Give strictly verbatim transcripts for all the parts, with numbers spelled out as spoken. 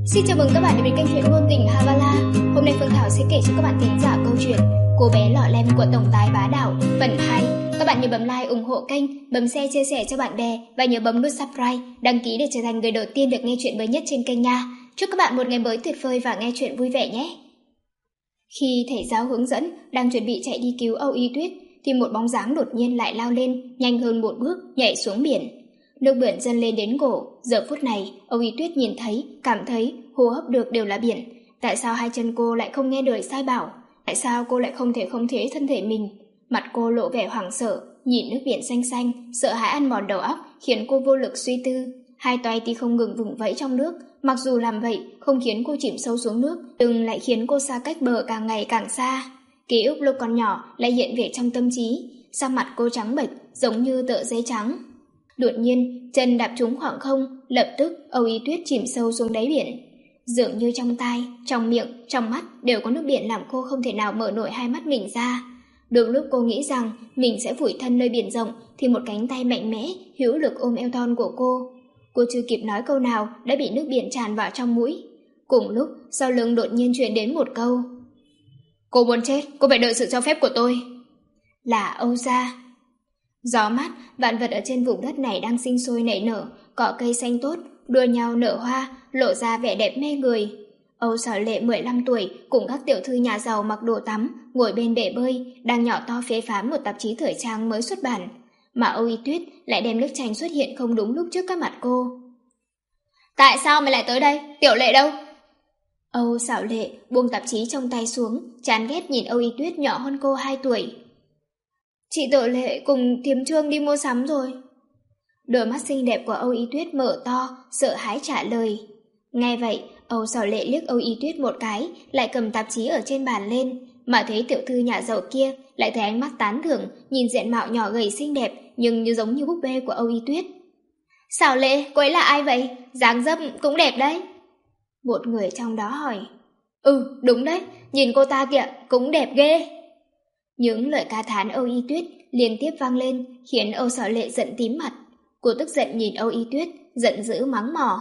Xin chào mừng các bạn đến với kênh truyện ngôn tình Havala. Hôm nay Phương Thảo sẽ kể cho các bạn thính giả câu chuyện Cô bé lọ lem của tổng tài bá đạo phần hai. Các bạn nhớ bấm like ủng hộ kênh, bấm share chia sẻ cho bạn bè và nhớ bấm nút subscribe đăng ký để trở thành người đầu tiên được nghe chuyện mới nhất trên kênh nha. Chúc các bạn một ngày mới tuyệt vời và nghe chuyện vui vẻ nhé. Khi thầy giáo hướng dẫn đang chuẩn bị chạy đi cứu Âu Y Tuyết thì một bóng dáng đột nhiên lại lao lên, nhanh hơn một bước nhảy xuống biển. Nước biển dâng lên đến cổ. Giờ phút này Âu Y Tuyết nhìn thấy, cảm thấy hô hấp được đều là biển. Tại sao hai chân cô lại không nghe lời sai bảo? Tại sao cô lại không thể khống chế thân thể mình? Mặt cô lộ vẻ hoảng sợ, nhìn nước biển xanh xanh, sợ hãi ăn mòn đầu óc, khiến cô vô lực suy tư. Hai tay thì không ngừng vùng vẫy trong nước, mặc dù làm vậy không khiến cô chìm sâu xuống nước, nhưng lại khiến cô xa cách bờ càng ngày càng xa. Ký ức lúc còn nhỏ lại hiện về trong tâm trí, sắc mặt cô trắng bệch giống như tờ giấy trắng. Đột nhiên chân đạp trúng khoảng không, lập tức Âu Y Tuyết chìm sâu xuống đáy biển. Dường như trong tai, trong miệng, trong mắt đều có nước biển làm cô không thể nào mở nổi hai mắt mình ra. Đôi lúc cô nghĩ rằng mình sẽ vùi thân nơi biển rộng thì một cánh tay mạnh mẽ hữu lực ôm eo thon của cô. Cô chưa kịp nói câu nào đã bị nước biển tràn vào trong mũi. Cùng lúc sau lưng đột nhiên truyền đến một câu: "Cô muốn chết, cô phải đợi sự cho phép của tôi." Là Âu gia. Gió mát, vạn vật ở trên vùng đất này đang sinh sôi nảy nở, cỏ cây xanh tốt, đua nhau nở hoa, lộ ra vẻ đẹp mê người. Âu Sở Lệ mười lăm tuổi cùng các tiểu thư nhà giàu mặc đồ tắm, ngồi bên bể bơi, đang nhỏ to phê phán một tạp chí thời trang mới xuất bản. Mà Âu Y Tuyết lại đem nước chanh xuất hiện không đúng lúc trước các mặt cô. "Tại sao mày lại tới đây? Tiểu Lệ đâu?" Âu Sở Lệ buông tạp chí trong tay xuống, chán ghét nhìn Âu Y Tuyết nhỏ hơn cô hai tuổi. "Chị Tiểu Lệ cùng Tiềm Trương đi mua sắm rồi." Đôi mắt xinh đẹp của Âu Y Tuyết mở to, sợ hãi trả lời. Nghe vậy, Âu Sở Lệ liếc Âu Y Tuyết một cái, lại cầm tạp chí ở trên bàn lên, mà thấy tiểu thư nhà giàu kia lại thấy ánh mắt tán thưởng, nhìn diện mạo nhỏ gầy xinh đẹp nhưng như giống như búp bê của Âu Y Tuyết. "Sở Lệ, cô ấy là ai vậy? Dáng dấp cũng đẹp đấy." Một người trong đó hỏi. "Ừ, đúng đấy, nhìn cô ta kìa, cũng đẹp ghê." Những lời ca thán Âu Y Tuyết liên tiếp vang lên, khiến Âu Sở Lệ giận tím mặt. Cô tức giận nhìn Âu Y Tuyết, giận dữ mắng mỏ.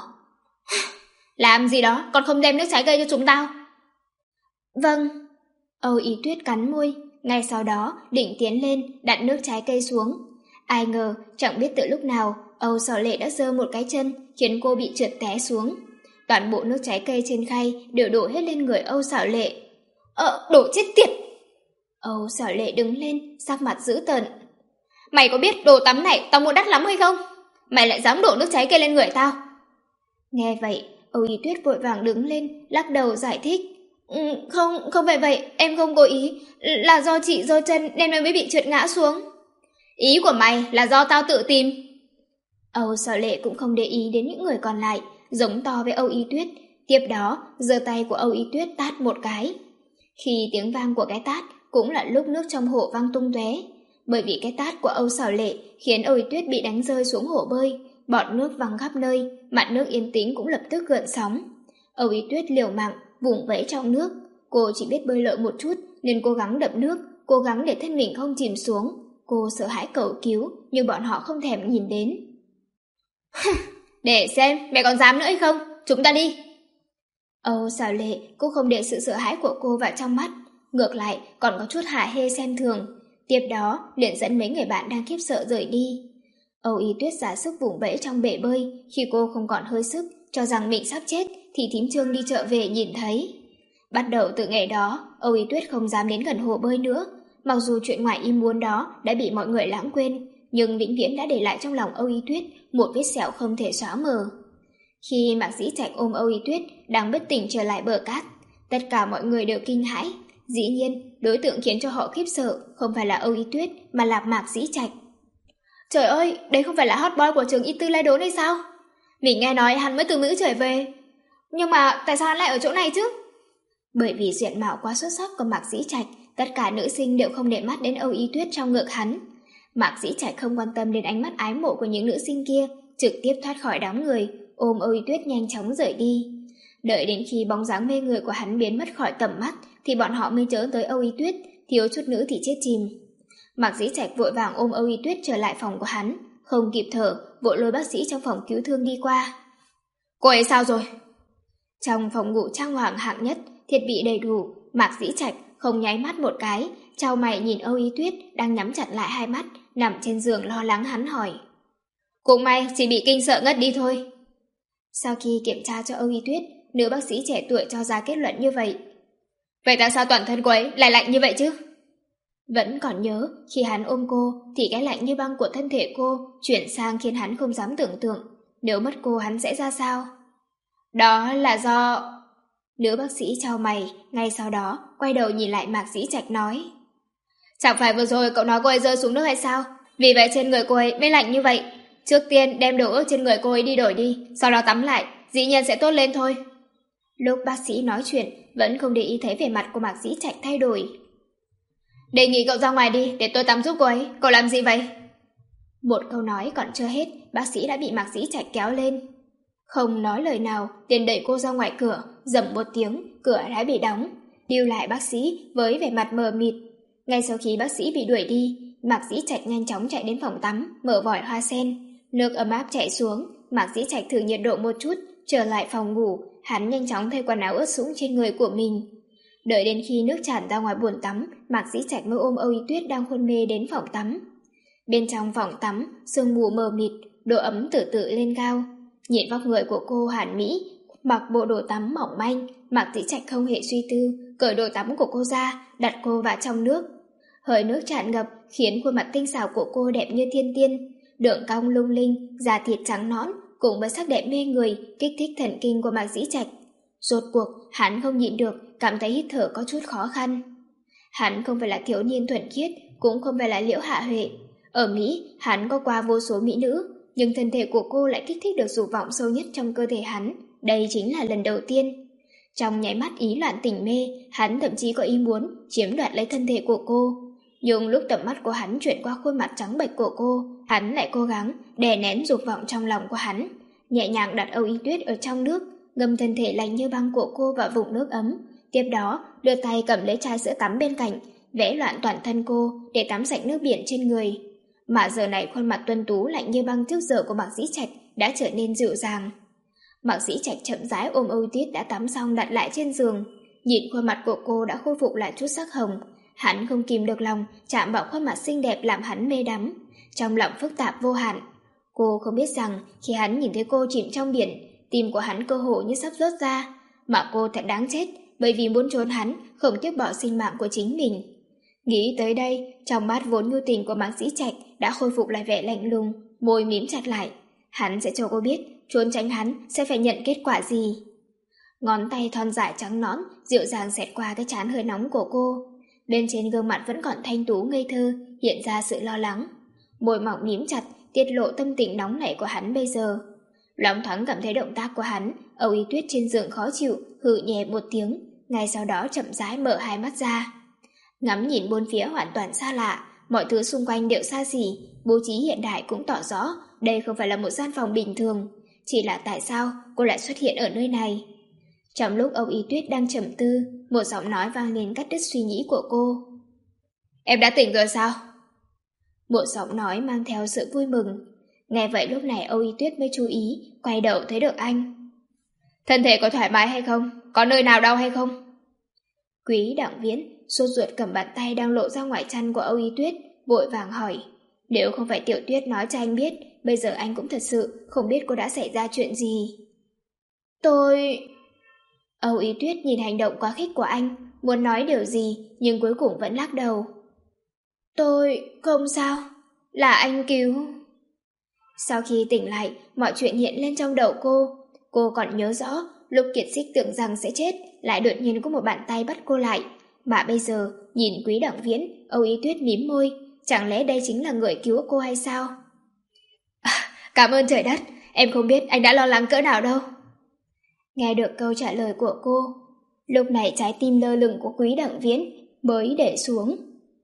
"Làm gì đó, còn không đem nước trái cây cho chúng tao?" "Vâng." Âu Y Tuyết cắn môi, ngay sau đó định tiến lên, đặt nước trái cây xuống. Ai ngờ, chẳng biết từ lúc nào, Âu Sở Lệ đã giơ một cái chân, khiến cô bị trượt té xuống. Toàn bộ nước trái cây trên khay đều đổ hết lên người Âu Sở Lệ. "Ờ, đổ chết tiệt!" Âu Sở Lệ đứng lên, sắc mặt dữ tợn. "Mày có biết đồ tắm này tao mua đắt lắm hay không? Mày lại dám đổ nước trái cây lên người tao?" Nghe vậy, Âu Y Tuyết vội vàng đứng lên, lắc đầu giải thích. Ừ, "Không, không phải vậy, em không cố ý, là do chị giơ chân nên em mới bị trượt ngã xuống." "Ý của mày là do tao tự tìm." Âu Sở Lệ cũng không để ý đến những người còn lại, giống to với Âu Y Tuyết, tiếp đó giơ tay của Âu Y Tuyết tát một cái. Khi tiếng vang của cái tát cũng là lúc nước trong hồ văng tung tóe. Bởi vì cái tát của Âu Sở Lệ khiến Âu Y Tuyết bị đánh rơi xuống hồ bơi, bọt nước văng khắp nơi, mặt nước yên tĩnh cũng lập tức gợn sóng. Âu Y Tuyết liều mạng vùng vẫy trong nước, cô chỉ biết bơi lội một chút nên cố gắng đập nước, cố gắng để thân mình không chìm xuống. Cô sợ hãi cầu cứu nhưng bọn họ không thèm nhìn đến. "Để xem mẹ còn dám nữa hay không, chúng ta đi." Âu Sở Lệ cũng không để sự sợ hãi của cô vào trong mắt, ngược lại còn có chút hả hê xem thường. Tiếp đó liền dẫn mấy người bạn đang khiếp sợ rời đi. Âu Y Tuyết giả sức vùng vẫy trong bể bơi. Khi cô không còn hơi sức, cho rằng mình sắp chết, thì Thím Trương đi chợ về nhìn thấy. Bắt đầu từ ngày đó, Âu Y Tuyết không dám đến gần hồ bơi nữa. Mặc dù chuyện ngoài ý muốn đó đã bị mọi người lãng quên, nhưng vĩnh viễn đã để lại trong lòng Âu Y Tuyết một vết sẹo không thể xóa mờ. Khi Mạc Dĩ Trạch ôm Âu Y Tuyết đang bất tỉnh trở lại bờ cát, tất cả mọi người đều kinh hãi. Dĩ nhiên, đối tượng khiến cho họ khiếp sợ không phải là Âu Y Tuyết mà là Mạc Dĩ Trạch. "Trời ơi, đấy không phải là hot boy của trường Y Tư Lai Đốn hay sao? Mình nghe nói hắn mới từ Mỹ trở về. Nhưng mà tại sao hắn lại ở chỗ này chứ?" Bởi vì diện mạo quá xuất sắc của Mạc Dĩ Trạch, tất cả nữ sinh đều không để mắt đến Âu Y Tuyết trong ngực hắn. Mạc Dĩ Trạch không quan tâm đến ánh mắt ái mộ của những nữ sinh kia, trực tiếp thoát khỏi đám người, ôm Âu Y Tuyết nhanh chóng rời đi. Đợi đến khi bóng dáng mê người của hắn biến mất khỏi tầm mắt thì bọn họ mới nhớ tới Âu Y Tuyết, thiếu chút nữa thì chết chìm. Mạc Dĩ Trạch vội vàng ôm Âu Y Tuyết trở lại phòng của hắn, không kịp thở, vội lôi bác sĩ trong phòng cứu thương đi qua. "Cô ấy sao rồi?" Trong phòng ngủ trang hoàng hạng nhất, thiết bị đầy đủ, Mạc Dĩ Trạch không nháy mắt một cái, chau mày nhìn Âu Y Tuyết đang nhắm chặt lại hai mắt, nằm trên giường lo lắng hắn hỏi. Cũng may chỉ bị kinh sợ ngất đi thôi. Sau khi kiểm tra cho Âu Y Tuyết, nữ bác sĩ trẻ tuổi cho ra kết luận như vậy. Vậy tại sao toàn thân cô ấy lại lạnh như vậy chứ? Vẫn còn nhớ, khi hắn ôm cô thì cái lạnh như băng của thân thể cô chuyển sang khiến hắn không dám tưởng tượng, nếu mất cô hắn sẽ ra sao. Đó là do... Nữ bác sĩ chau mày, ngay sau đó quay đầu nhìn lại Mạc Dĩ Trạch nói. Chẳng phải vừa rồi cậu nói cô ấy rơi xuống nước hay sao? Vì vậy trên người cô ấy mới lạnh như vậy. Trước tiên đem đồ ướt trên người cô ấy đi đổi đi, sau đó tắm lại, dĩ nhiên sẽ tốt lên thôi. Lúc bác sĩ nói chuyện, vẫn không để ý thấy vẻ mặt của Mạc Dĩ Trạch thay đổi. Đề nghị cậu ra ngoài đi, để tôi tắm giúp cô ấy, cậu làm gì vậy? Một câu nói còn chưa hết, bác sĩ đã bị Mạc Dĩ Trạch kéo lên. Không nói lời nào, liền đẩy cô ra ngoài cửa, dầm một tiếng, cửa đã bị đóng. Lưu lại bác sĩ với vẻ mặt mờ mịt. Ngay sau khi bác sĩ bị đuổi đi, Mạc Dĩ Trạch nhanh chóng chạy đến phòng tắm, mở vòi hoa sen. Nước ấm áp chảy xuống, Mạc Dĩ Trạch thử nhiệt độ một chút, trở lại phòng ngủ, hắn nhanh chóng thay quần áo ướt sũng trên người của mình. Đợi đến khi nước tràn ra ngoài bồn tắm, Mạc Dĩ Trạch mới ôm Âu Y Tuyết đang hôn mê đến phòng tắm. Bên trong phòng tắm, sương mù mờ mịt, độ ấm từ từ lên cao. Nhìn vóc người của cô hoàn mỹ, mặc bộ đồ tắm mỏng manh, Mạc Dĩ Trạch không hề suy tư, cởi đồ tắm của cô ra, đặt cô vào trong nước. Hơi nước tràn ngập khiến khuôn mặt tinh xảo của cô đẹp như thiên tiên, đường cong lung linh, da thịt trắng nõn cùng với sắc đẹp mê người, kích thích thần kinh của Mạc Dĩ Trạch. Rốt cuộc, hắn không nhịn được, cảm thấy hít thở có chút khó khăn. Hắn không phải là thiếu niên thuần khiết, cũng không phải là Liễu Hạ Huệ. Ở Mỹ, hắn có qua vô số mỹ nữ, nhưng thân thể của cô lại kích thích được dục vọng sâu nhất trong cơ thể hắn. Đây chính là lần đầu tiên. Trong nháy mắt ý loạn tỉnh mê, hắn thậm chí có ý muốn chiếm đoạt lấy thân thể của cô. Nhưng lúc tầm mắt của hắn chuyển qua khuôn mặt trắng bệch của cô, hắn lại cố gắng đè nén dục vọng trong lòng của hắn, nhẹ nhàng đặt Âu Y Tuyết ở trong nước, ngâm thân thể lạnh như băng của cô vào vùng nước ấm. Tiếp đó, đưa tay cầm lấy chai sữa tắm bên cạnh, vẽ loạn toàn thân cô để tắm sạch nước biển trên người. Mà giờ này khuôn mặt tuấn tú lạnh như băng trước giờ của Mạc Dĩ Trạch đã trở nên dịu dàng. Mạc Dĩ Trạch chậm rãi ôm Âu Y Tuyết đã tắm xong đặt lại trên giường, nhìn khuôn mặt của cô đã khôi phục lại chút sắc hồng. Hắn không kìm được lòng chạm vào khuôn mặt xinh đẹp làm hắn mê đắm, trong lòng phức tạp vô hạn. Cô không biết rằng khi hắn nhìn thấy cô chìm trong biển, tim của hắn cơ hồ như sắp rớt ra, mà cô thật đáng chết bởi vì muốn trốn hắn, không tiếc bỏ sinh mạng của chính mình. Nghĩ tới đây, trong mắt vốn nhu tình của Mạc Dĩ Trạch đã khôi phục lại vẻ lạnh lùng, môi mím chặt lại. Hắn sẽ cho cô biết trốn tránh hắn sẽ phải nhận kết quả gì. Ngón tay thon dài trắng nõn dịu dàng xẹt qua cái trán hơi nóng của cô. Bên trên gương mặt vẫn còn thanh tú ngây thơ, hiện ra sự lo lắng. Môi mỏng mím chặt, tiết lộ tâm tình nóng nảy của hắn bây giờ. Loáng thoáng cảm thấy động tác của hắn, Âu Y Tuyết trên giường khó chịu, hừ nhẹ một tiếng, ngay sau đó chậm rãi mở hai mắt ra. Ngắm nhìn bốn phía hoàn toàn xa lạ, mọi thứ xung quanh đều xa xỉ, bố trí hiện đại cũng tỏ rõ đây không phải là một gian phòng bình thường. Chỉ là tại sao cô lại xuất hiện ở nơi này? Trong lúc Âu Y Tuyết đang trầm tư, một giọng nói vang lên cắt đứt suy nghĩ của cô. Em đã tỉnh rồi sao? Một giọng nói mang theo sự vui mừng. Nghe vậy lúc này Âu Y Tuyết mới chú ý, quay đầu thấy được anh. Thân thể có thoải mái hay không? Có nơi nào đau hay không? Quý Đặng Viễn sốt ruột cầm bàn tay đang lộ ra ngoài chăn của Âu Y Tuyết, vội vàng hỏi. Nếu không phải Tiểu Tuyết nói cho anh biết, bây giờ anh cũng thật sự không biết cô đã xảy ra chuyện gì. Tôi... Âu Y Tuyết nhìn hành động quá khích của anh, muốn nói điều gì, nhưng cuối cùng vẫn lắc đầu. Tôi... không sao, là anh cứu... Sau khi tỉnh lại, mọi chuyện hiện lên trong đầu cô. Cô còn nhớ rõ, lúc Kiệt Xích tưởng rằng sẽ chết, lại đột nhiên có một bàn tay bắt cô lại. Mà bây giờ, nhìn Quý Đặng Viễn, Âu Y Tuyết mím môi, chẳng lẽ đây chính là người cứu cô hay sao? À, cảm ơn trời đất, em không biết anh đã lo lắng cỡ nào đâu. Nghe được câu trả lời của cô, lúc này trái tim lơ lửng của Quý Đặng Viễn mới để xuống.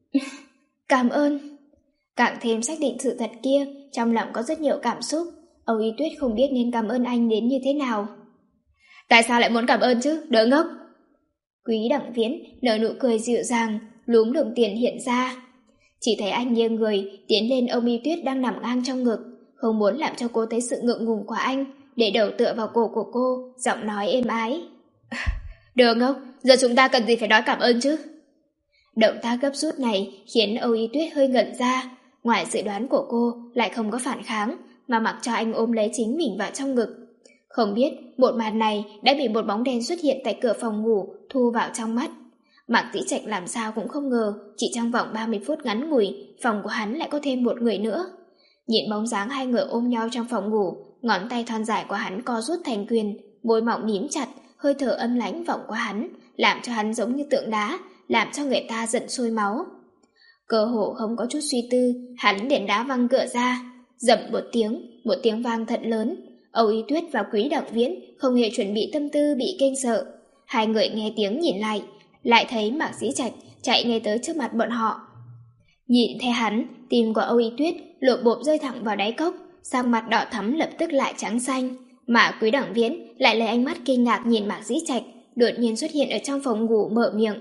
Cảm ơn. Càng thêm xác định sự thật kia, trong lòng có rất nhiều cảm xúc. Âu Y Tuyết không biết nên cảm ơn anh đến như thế nào. Tại sao lại muốn cảm ơn chứ, đỡ ngốc? Quý Đặng Viễn nở nụ cười dịu dàng, lúm đồng tiền hiện ra. Chỉ thấy anh nghiêng người tiến lên Âu Y Tuyết đang nằm ngang trong ngực, không muốn làm cho cô thấy sự ngượng ngùng của anh, để đầu tựa vào cổ của cô, giọng nói êm ái. Được ngốc, giờ chúng ta cần gì phải nói cảm ơn chứ? Động tác gấp rút này khiến Âu Y Tuyết hơi ngẩn ra. Ngoài dự đoán của cô lại không có phản kháng, mà mặc cho anh ôm lấy chính mình vào trong ngực. Không biết một màn này đã bị một bóng đen xuất hiện tại cửa phòng ngủ thu vào trong mắt. Mạc Dĩ Trạch làm sao cũng không ngờ, chỉ trong vòng ba mươi phút ngắn ngủi, phòng của hắn lại có thêm một người nữa. Nhìn bóng dáng hai người ôm nhau trong phòng ngủ, ngón tay thon dài của hắn co rút thành quyền, môi mỏng mím chặt, hơi thở âm lãnh vọng qua hắn, làm cho hắn giống như tượng đá, làm cho người ta giận sôi máu. Cơ hồ không có chút suy tư, hắn liền đá văng cửa ra, dậm một tiếng, một tiếng vang thật lớn. Âu Y Tuyết và Quý Đặng Viễn không hề chuẩn bị tâm tư bị kinh sợ. Hai người nghe tiếng nhìn lại, lại thấy Mạc Dĩ Trạch chạy ngay tới trước mặt bọn họ. Nhìn thấy hắn, tim của Âu Y Tuyết lộp bộp rơi thẳng vào đáy cốc, sang mặt đỏ thắm lập tức lại trắng xanh. Mà Quý Đặng Viễn lại lấy ánh mắt kinh ngạc nhìn Mạc Dĩ Trạch, đột nhiên xuất hiện ở trong phòng ngủ mở miệng.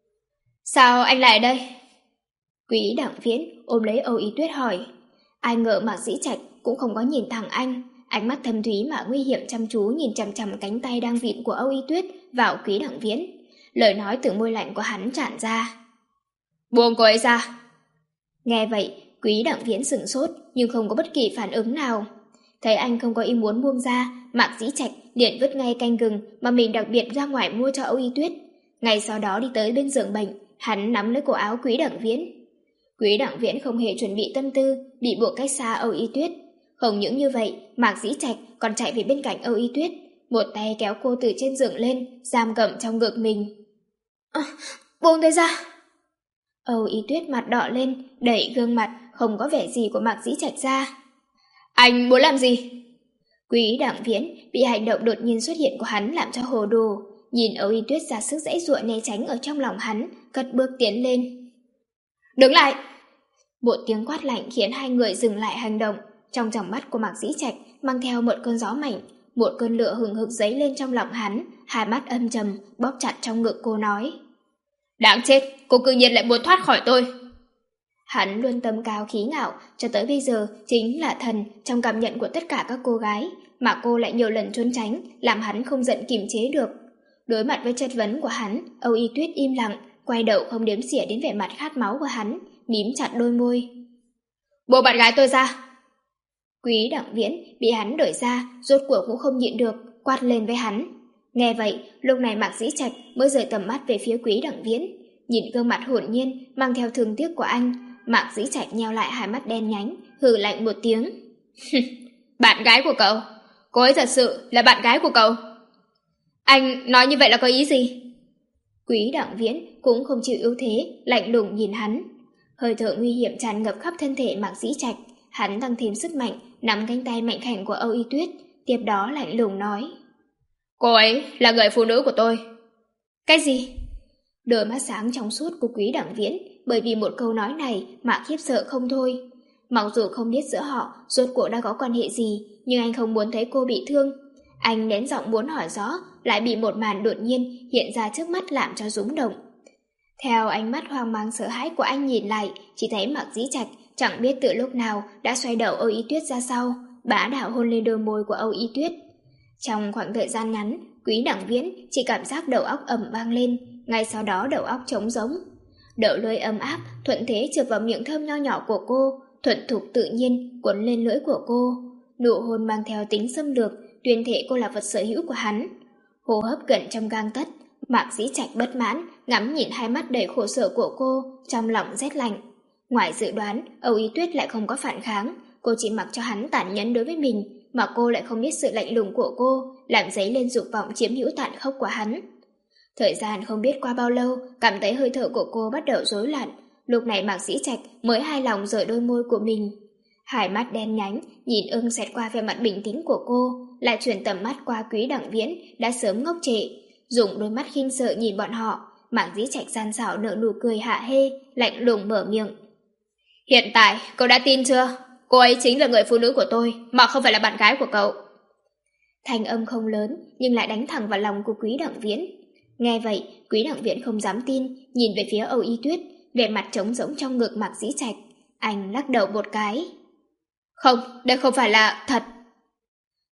Sao anh lại ở đây? Quý Đặng Viễn ôm lấy Âu Y Tuyết hỏi. Ai ngờ Mạc Dĩ Trạch cũng không có nhìn thẳng anh, ánh mắt thâm thúy mà nguy hiểm chăm chú nhìn chằm chằm cánh tay đang vịn của Âu Y Tuyết vào Quý Đặng Viễn. Lời nói từ môi lạnh của hắn tràn ra. Buông cô ấy ra. Nghe vậy, Quý Đặng Viễn sửng sốt nhưng không có bất kỳ phản ứng nào. Thấy anh không có ý muốn buông ra, Mạc Dĩ Trạch liền vứt ngay canh gừng mà mình đặc biệt ra ngoài mua cho Âu Y Tuyết. Ngay sau đó đi tới bên giường bệnh, hắn nắm lấy cổ áo Quý Đặng Viễn. Quý Đặng Viễn không hề chuẩn bị tâm tư, bị buộc cách xa Âu Y Tuyết. Không những như vậy, Mạc Dĩ Trạch còn chạy về bên cạnh Âu Y Tuyết, một tay kéo cô từ trên giường lên, giam cầm trong ngực mình. À, buông tay ra. Âu Y Tuyết mặt đỏ lên, đẩy gương mặt không có vẻ gì của Mạc Dĩ Trạch ra. Anh muốn làm gì? Quý Đặng Viễn bị hành động đột nhiên xuất hiện của hắn làm cho hồ đồ, nhìn Âu Y Tuyết ra sức giãy giụa né tránh ở trong lòng hắn, cất bước tiến lên. Đứng lại! Một tiếng quát lạnh khiến hai người dừng lại hành động. Trong tròng mắt của Mạc Dĩ Trạch mang theo một cơn gió mạnh, một cơn lửa hừng hực dấy lên trong lòng hắn, hai mắt âm trầm bóp chặt trong ngực cô nói. Đáng chết, cô cư nhiên lại muốn thoát khỏi tôi. Hắn luôn tâm cao khí ngạo, cho tới bây giờ chính là thần trong cảm nhận của tất cả các cô gái, mà cô lại nhiều lần trốn tránh, làm hắn không giận kiềm chế được. Đối mặt với chất vấn của hắn, Âu Y Tuyết im lặng, quay đầu không đếm xỉa đến vẻ mặt khát máu của hắn, mím chặt đôi môi. Buông bạn gái tôi ra! Quý Đặng Viễn bị hắn đuổi ra, rốt cuộc cũng không nhịn được, quát lên với hắn. Nghe vậy, lúc này Mạc Dĩ Trạch mới rời tầm mắt về phía Quý Đặng Viễn. Nhìn gương mặt hồn nhiên, mang theo thương tiếc của anh, Mạc Dĩ Trạch nheo lại hai mắt đen nhánh, hừ lạnh một tiếng. Bạn gái của cậu? Cô ấy thật sự là bạn gái của cậu? Anh nói như vậy là có ý gì? Quý Đặng Viễn cũng không chịu yếu thế, lạnh lùng nhìn hắn. Hơi thở nguy hiểm tràn ngập khắp thân thể Mạc Dĩ Trạch, hắn tăng thêm sức mạnh, nắm cánh tay mạnh khảnh của Âu Y Tuyết, tiếp đó lạnh lùng nói. Cô ấy là người phụ nữ của tôi. Cái gì? Đôi mắt sáng trong suốt của Quý Đặng Viễn bởi vì một câu nói này mà khiếp sợ không thôi. Mặc dù không biết giữa họ rốt cuộc đã có quan hệ gì, nhưng anh không muốn thấy cô bị thương. Anh nén giọng muốn hỏi rõ, lại bị một màn đột nhiên hiện ra trước mắt làm cho rúng động. Theo ánh mắt hoang mang sợ hãi của anh nhìn lại, chỉ thấy Mạc Dĩ Trạch chẳng biết từ lúc nào đã xoay đầu Âu Y Tuyết ra sau, bá đạo hôn lên đôi môi của Âu Y Tuyết. Trong khoảng thời gian ngắn, Quý Đặng Viễn chỉ cảm giác đầu óc ầm vang lên, ngay sau đó đầu óc trống rỗng. Đầu lưỡi ấm áp thuận thế chụp vào miệng thơm nho nhỏ của cô, thuận thục tự nhiên cuốn lên lưỡi của cô. Nụ hôn mang theo tính xâm lược, tuyên thệ cô là vật sở hữu của hắn. Hô hấp gần trong gang tấc, Mạc Dĩ Trạch bất mãn ngắm nhìn hai mắt đầy khổ sở của cô, trong lòng rét lạnh. Ngoài dự đoán, Âu Y Tuyết lại không có phản kháng, cô chỉ mặc cho hắn tàn nhẫn đối với mình, mà cô lại không biết sự lạnh lùng của cô làm dấy lên dục vọng chiếm hữu tàn khốc của hắn. Thời gian không biết qua bao lâu, cảm thấy hơi thở của cô bắt đầu rối loạn. Lúc này Mạc Dĩ Trạch mới hài lòng rời đôi môi của mình. Hai mắt đen nhánh nhìn ưng xẹt qua vẻ mặt bình tĩnh của cô, lại chuyển tầm mắt qua Quý Đặng Viễn đã sớm ngốc trệ, dùng đôi mắt khinh sợ nhìn bọn họ. Mạc Dĩ Trạch gian xảo nở nụ cười hạ hê, lạnh lùng mở miệng. Hiện tại cậu đã tin chưa? Cô ấy chính là người phụ nữ của tôi, mà không phải là bạn gái của cậu. Thanh âm không lớn nhưng lại đánh thẳng vào lòng của Quý Đặng Viễn. Nghe vậy, Quý Đặng Viễn không dám tin, nhìn về phía Âu Y Tuyết, vẻ mặt trống rỗng trong ngực Mạc Dĩ Trạch. Anh lắc đầu một cái. Không, đây không phải là thật.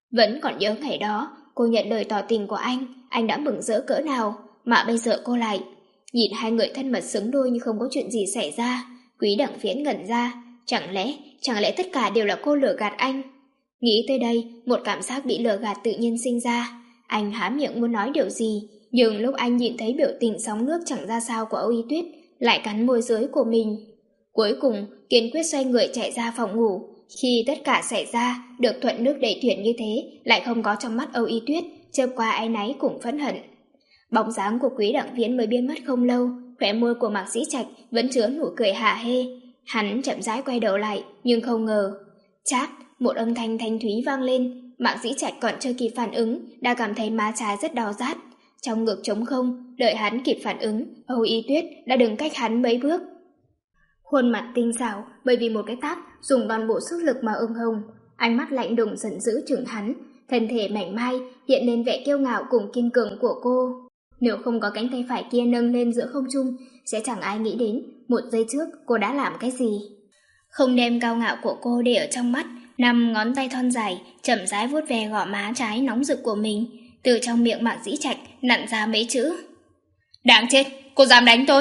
Vẫn còn nhớ ngày đó, cô nhận lời tỏ tình của anh, anh đã mừng rỡ cỡ nào, mà bây giờ cô lại. Nhìn hai người thân mật xứng đôi như không có chuyện gì xảy ra, Quý Đặng Viễn ngẩn ra, chẳng lẽ, chẳng lẽ tất cả đều là cô lừa gạt anh? Nghĩ tới đây, một cảm giác bị lừa gạt tự nhiên sinh ra. Anh há miệng muốn nói điều gì, nhưng lúc anh nhìn thấy biểu tình sóng nước chẳng ra sao của Âu Y Tuyết, lại cắn môi dưới của mình. Cuối cùng, kiên quyết xoay người chạy ra phòng ngủ. Khi tất cả xảy ra, được thuận nước đẩy thuyền như thế, lại không có trong mắt Âu Y Tuyết, chớp qua áy náy cùng phẫn hận. Bóng dáng của Quý Đặng Viễn mới biến mất không lâu, khóe môi của Mạc Dĩ Trạch vẫn chứa nụ cười hả hê. Hắn chậm rãi quay đầu lại, nhưng không ngờ. Chát, một âm thanh thanh thúy vang lên, Mạc Dĩ Trạch còn chưa kịp phản ứng, đã cảm thấy má trái rất đau rát. Trong ngực trống không, đợi hắn kịp phản ứng, Âu Y Tuyết đã đứng cách hắn mấy bước. Khuôn mặt tinh xảo, bởi vì một cái tát dùng toàn bộ sức lực mà ửng hồng, ánh mắt lạnh lùng giận dữ chừng hắn, thân thể mảnh mai hiện lên vẻ kiêu ngạo cùng kiên cường của cô. Nếu không có cánh tay phải kia nâng lên giữa không trung, sẽ chẳng ai nghĩ đến một giây trước cô đã làm cái gì. Không đem cao ngạo của cô để ở trong mắt, năm ngón tay thon dài chậm rãi vuốt ve gò má trái nóng rực của mình, từ trong miệng Mạc Dĩ Trạch nặn ra mấy chữ: đáng chết, cô dám đánh tôi.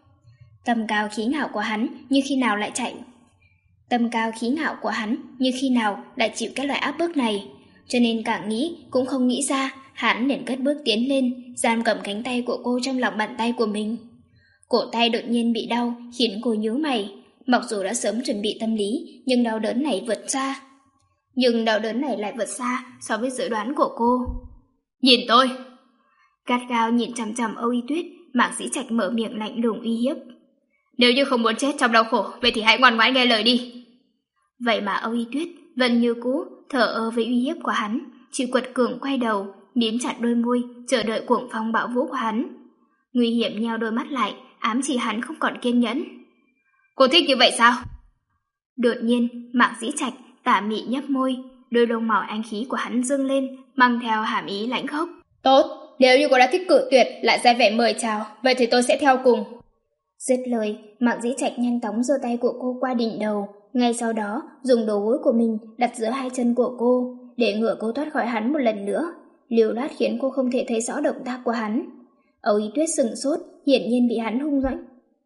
Tầm cao khí ngạo của hắn như khi nào lại chạy. Tầm cao khí ngạo của hắn như khi nào lại chịu cái loại áp bức này, cho nên càng nghĩ cũng không nghĩ ra, hắn liền cất bước tiến lên, giam cầm cánh tay của cô trong lòng bàn tay của mình. Cổ tay đột nhiên bị đau khiến cô nhíu mày, mặc dù đã sớm chuẩn bị tâm lý, nhưng đau đớn này vượt xa. Nhưng đau đớn này lại vượt xa so với dự đoán của cô. Nhìn tôi! Gắt gao nhìn chằm chằm Âu Y Tuyết, Mạc Dĩ Trạch mở miệng lạnh lùng uy hiếp. Nếu như không muốn chết trong đau khổ, vậy thì hãy ngoan ngoãn nghe lời đi. Vậy mà Âu Y Tuyết vẫn như cũ, thở ơ với uy hiếp của hắn, chỉ quật cường quay đầu, mím chặt đôi môi, chờ đợi cuồng phong bạo vũ của hắn. Nguy hiểm nheo đôi mắt lại, ám chỉ hắn không còn kiên nhẫn. Cô thích như vậy sao? Đột nhiên, Mạc Dĩ Trạch tà mị nhấp môi, đôi lông màu anh khí của hắn dâng lên, mang theo hàm ý lãnh khốc. Tốt, nếu như cô đã thích cự tuyệt, lại ra vẻ mời chào, vậy thì tôi sẽ theo cùng. Dứt lời, Mạc Dĩ Trạch nhanh chóng giơ tay của cô qua đỉnh đầu, ngay sau đó dùng đầu gối của mình đặt giữa hai chân của cô, để ngửa cô thoát khỏi hắn một lần nữa, liều lát khiến cô không thể thấy rõ động tác của hắn. Âu Y Tuyết sừng sốt, hiển nhiên bị hắn hung dõng.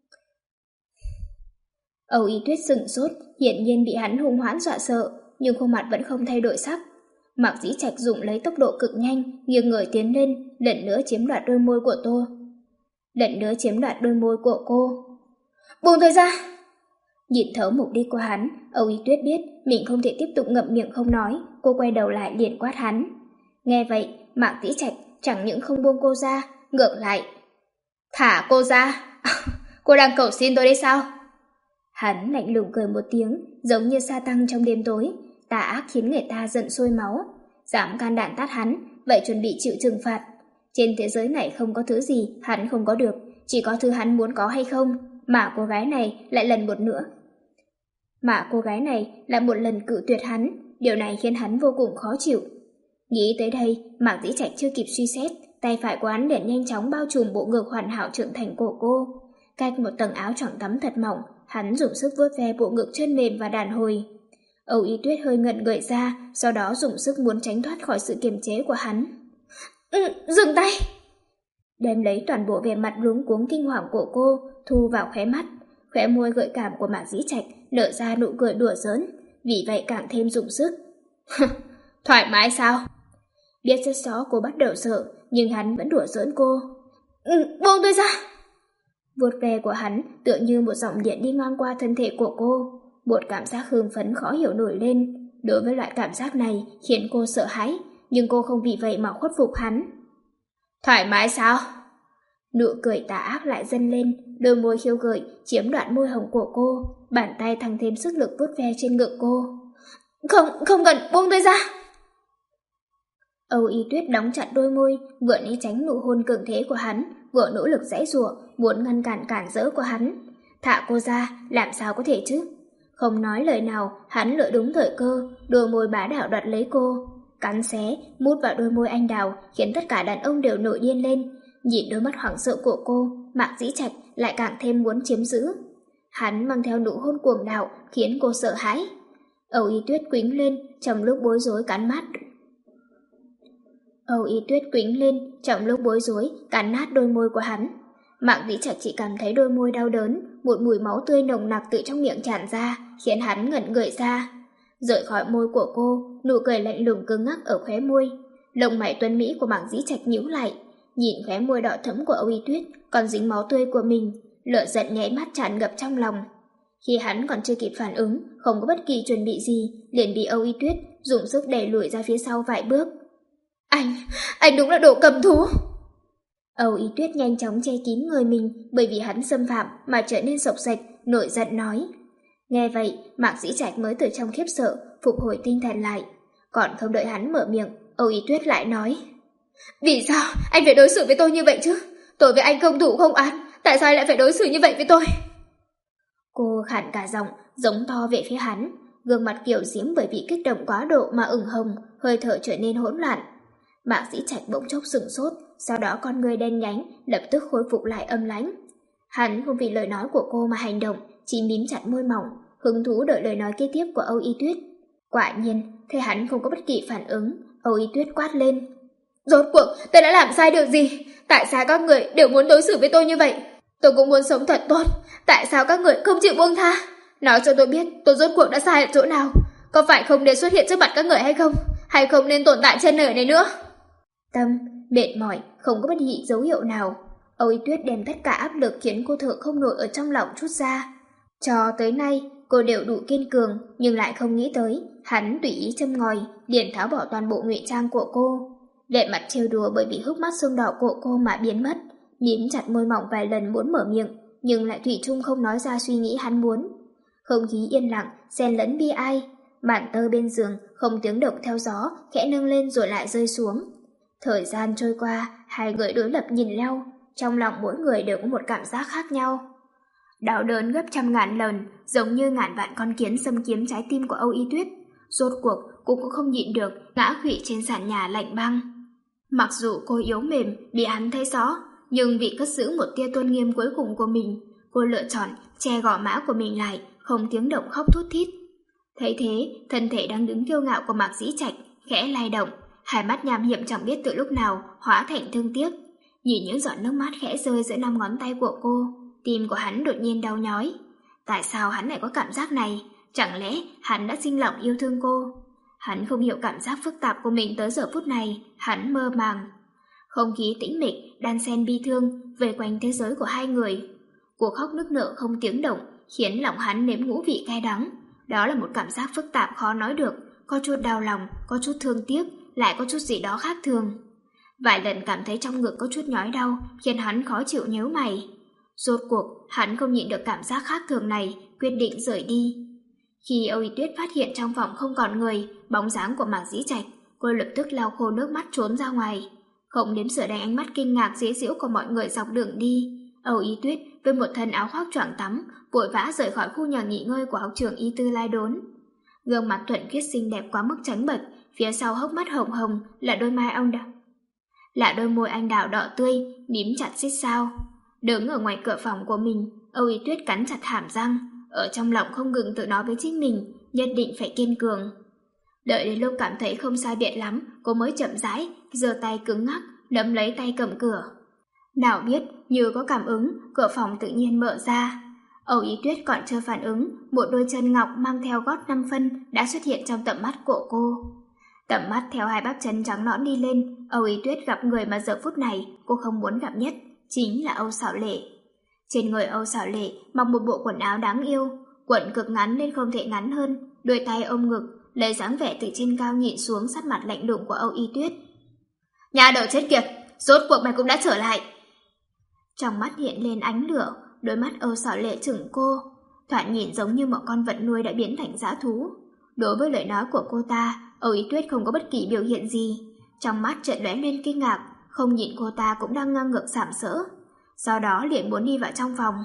Âu Y Tuyết sừng sốt, hiển nhiên bị hắn hung hãn dọa sợ, nhưng khuôn mặt vẫn không thay đổi sắc. Mạc Dĩ Trạch dùng lấy tốc độ cực nhanh, nghiêng người tiến lên, lần nữa chiếm đoạt đôi môi của tôi. Lần nữa chiếm đoạt đôi môi của cô. Buông tôi ra! Nhìn thấu mục đích của hắn, Âu Y Tuyết biết mình không thể tiếp tục ngậm miệng không nói, cô quay đầu lại liền quát hắn. Nghe vậy, Mạc Dĩ Trạch chẳng những không buông cô ra, ngược lại. Thả cô ra! Cô đang cầu xin tôi đấy sao? Hắn lạnh lùng cười một tiếng, giống như sa tăng trong đêm tối, tà ác khiến người ta giận sôi máu. Dám can đảm tát hắn, vậy chuẩn bị chịu trừng phạt. Trên thế giới này không có thứ gì hắn không có được, chỉ có thứ hắn muốn có hay không, mà cô gái này lại lần một nữa. Mà cô gái này lại một lần cự tuyệt hắn, điều này khiến hắn vô cùng khó chịu. Nghĩ tới đây, Mạc Dĩ Trạch chưa kịp suy xét, tay phải của hắn liền nhanh chóng bao trùm bộ ngực hoàn hảo trưởng thành của cô. Cách một tầng áo choàng tắm thật mỏng, hắn dùng sức vuốt ve bộ ngực chân mềm và đàn hồi. Âu Y Tuyết hơi ngẩn người ra, sau đó dùng sức muốn tránh thoát khỏi sự kiềm chế của hắn. Ừ, dừng tay! Đem lấy toàn bộ vẻ mặt luống cuống kinh hoàng của cô, thu vào khóe mắt. Khóe môi gợi cảm của Mạc Dĩ Trạch nở ra nụ cười đùa giỡn, vì vậy càng thêm dùng sức. Thoải mái sao? Biết rất rõ cô bắt đầu sợ, nhưng hắn vẫn đùa giỡn cô. Ừ, buông tôi ra! Vuốt ve của hắn tựa như một dòng điện đi ngang qua thân thể của cô. Một cảm giác hưng phấn khó hiểu nổi lên. Đối với loại cảm giác này khiến cô sợ hãi, nhưng cô không vì vậy mà khuất phục hắn. Thoải mái sao? Nụ cười tà ác lại dâng lên, đôi môi khiêu gợi chiếm đoạn môi hồng của cô, bàn tay tăng thêm sức lực vuốt ve trên ngực cô. Không, không cần, buông tôi ra! Âu Y Tuyết đóng chặt đôi môi, vừa né tránh nụ hôn cường thế của hắn, vừa nỗ lực giãy giụa, muốn ngăn cản cản rỡ của hắn. Thả cô ra, làm sao có thể chứ? Không nói lời nào, hắn lựa đúng thời cơ, đôi môi bá đạo đoạt lấy cô. Cắn xé, mút vào đôi môi anh đào, khiến tất cả đàn ông đều nổi điên lên. Nhìn đôi mắt hoảng sợ của cô, Mạc Dĩ Trạch lại càng thêm muốn chiếm giữ. Hắn mang theo nụ hôn cuồng đạo, khiến cô sợ hãi. Âu Y Tuyết quĩnh lên, trong lúc bối rối cắn mắt. Âu Y Tuyết quĩnh lên, trong lúc bối rối, cắn nát đôi môi của hắn. Mạc Vĩ Trạch chỉ cảm thấy đôi môi đau đớn, một mùi máu tươi nồng nặc từ trong miệng tràn ra, khiến hắn ngẩn người ra. Rời khỏi môi của cô, nụ cười lạnh lùng cứng ngắc ở khóe môi. Lông mày tuấn mỹ của Mạc Vĩ Trạch nhíu lại, nhìn khóe môi đỏ thẫm của Âu Y Tuyết còn dính máu tươi của mình, lửa giận nháy mắt tràn ngập trong lòng. Khi hắn còn chưa kịp phản ứng, không có bất kỳ chuẩn bị gì, liền bị Âu Y Tuyết dùng sức đẩy lùi ra phía sau vài bước. Anh, anh đúng là đồ cầm thú. Âu Y Tuyết nhanh chóng che kín người mình bởi vì hắn xâm phạm mà trở nên sộc sạch, nổi giận nói. Nghe vậy, Mạc Dĩ Trạch mới từ trong khiếp sợ phục hồi tinh thần lại. Còn không đợi hắn mở miệng, Âu Y Tuyết lại nói. Vì sao anh phải đối xử với tôi như vậy chứ? Tôi với anh không thủ không oán, tại sao anh lại phải đối xử như vậy với tôi? Cô khản cả giọng, giống to về phía hắn, gương mặt kiểu diễm bởi vì kích động quá độ mà ửng hồng, hơi thở trở nên hỗn loạn. Mạc Dĩ Trạch bỗng chốc sửng sốt, sau đó con người đen nhánh lập tức khôi phục lại âm lãnh. Hắn không vì lời nói của cô mà hành động, chỉ mím chặt môi mỏng, hứng thú đợi lời nói kế tiếp của Âu Y Tuyết. Quả nhiên, thấy hắn không có bất kỳ phản ứng, Âu Y Tuyết quát lên. Rốt cuộc, tôi đã làm sai điều gì? Tại sao các người đều muốn đối xử với tôi như vậy? Tôi cũng muốn sống thật tốt, tại sao các người không chịu buông tha? Nói cho tôi biết tôi rốt cuộc đã sai ở chỗ nào? Có phải không nên xuất hiện trước mặt các người hay không? Hay không nên tồn tại trên đời này nữa? Tâm, mệt mỏi, không có bất kỳ dấu hiệu nào. Âu Y Tuyết đem tất cả áp lực khiến cô thở không nổi ở trong lòng trút ra. Cho tới nay, cô đều đủ kiên cường, nhưng lại không nghĩ tới, hắn tùy ý châm ngòi, liền tháo bỏ toàn bộ ngụy trang của cô. Vẻ mặt trêu đùa bởi vì hốc mắt sưng đỏ của cô mà biến mất, mím chặt môi mỏng vài lần muốn mở miệng, nhưng lại thủy chung không nói ra suy nghĩ hắn muốn. Không khí yên lặng, xen lẫn bi ai, màn tơ bên giường không tiếng động theo gió, khẽ nâng lên rồi lại rơi xuống. Thời gian trôi qua, hai người đối lập nhìn nhau, trong lòng mỗi người đều có một cảm giác khác nhau. Đau đớn gấp trăm ngàn lần, giống như ngàn vạn con kiến xâm chiếm trái tim của Âu Y Tuyết. Rốt cuộc, cô cũng không nhịn được, ngã khuỵu trên sàn nhà lạnh băng. Mặc dù cô yếu mềm, bị hắn thấy rõ, nhưng vì cất giữ một tia tôn nghiêm cuối cùng của mình, cô lựa chọn che gò má của mình lại, không tiếng động khóc thút thít. Thấy thế, thân thể đang đứng kiêu ngạo của Mạc Dĩ Trạch khẽ lay động, hai mắt nham hiểm chẳng biết từ lúc nào hóa thành thương tiếc. Nhìn những giọt nước mắt khẽ rơi giữa năm ngón tay của cô, tim của hắn đột nhiên đau nhói. Tại sao hắn lại có cảm giác này? Chẳng lẽ hắn đã sinh lòng yêu thương cô? Hắn không hiểu cảm giác phức tạp của mình tới giờ phút này, hắn mơ màng. Không khí tĩnh mịch, đan xen bi thương, vây quanh thế giới của hai người. Cô khóc nức nở không tiếng động, khiến lòng hắn nếm ngũ vị cay đắng. Đó là một cảm giác phức tạp khó nói được, có chút đau lòng, có chút thương tiếc, lại có chút gì đó khác thường. Vài lần cảm thấy trong ngực có chút nhói đau, khiến hắn khó chịu nhíu mày. Rốt cuộc, hắn không nhịn được cảm giác khác thường này, quyết định rời đi. Khi Âu Y Tuyết phát hiện trong phòng không còn người, bóng dáng của Mạc Dĩ Trạch, cô lập tức lau khô nước mắt trốn ra ngoài. Không đếm xỉa đánh ánh mắt kinh ngạc dễ giễu của mọi người dọc đường đi, Âu Y Tuyết với một thân áo khoác choàng tắm, vội vã rời khỏi khu nhà nghỉ ngơi của học trường Y Tư Lai Đốn. Gương mặt thuận khiết xinh đẹp quá mức tránh bệch, phía sau hốc mắt hồng hồng là đôi mai ông đào, là đôi môi anh đào đỏ tươi, mím chặt xít sao. Đứng ở ngoài cửa phòng của mình, Âu Y Tuyết cắn chặt hàm răng, ở trong lòng không ngừng tự nói với chính mình, nhất định phải kiên cường. Đợi đến lúc cảm thấy không sai biệt lắm, cô mới chậm rãi, giơ tay cứng ngắc, nắm lấy tay cầm cửa. Nào biết, như có cảm ứng, cửa phòng tự nhiên mở ra. Âu Y Tuyết còn chưa phản ứng, một đôi chân ngọc mang theo gót năm phân đã xuất hiện trong tầm mắt của cô. Tầm mắt theo hai bắp chân trắng nõn đi lên, Âu Y Tuyết gặp người mà giờ phút này cô không muốn gặp nhất, chính là Âu Xảo Lệ. Trên người Âu Xảo Lệ mặc một bộ quần áo đáng yêu, quần cực ngắn nên không thể ngắn hơn, đôi tay ôm ngực, lấy dáng vẻ từ trên cao nhìn xuống sát mặt lạnh lùng của Âu Y Tuyết. Nhà đầu chết kiệt, rốt cuộc mày cũng đã trở lại. Trong mắt hiện lên ánh lửa, đôi mắt Âu Xảo Lệ chừng cô, thoạt nhìn giống như một con vật nuôi đã biến thành dã thú. Đối với lời nói của cô ta, Âu Y Tuyết không có bất kỳ biểu hiện gì, trong mắt chợt lóe lên kinh ngạc, không nhìn cô ta cũng đang ngang ngược sàm sỡ. Sau đó liền muốn đi vào trong phòng.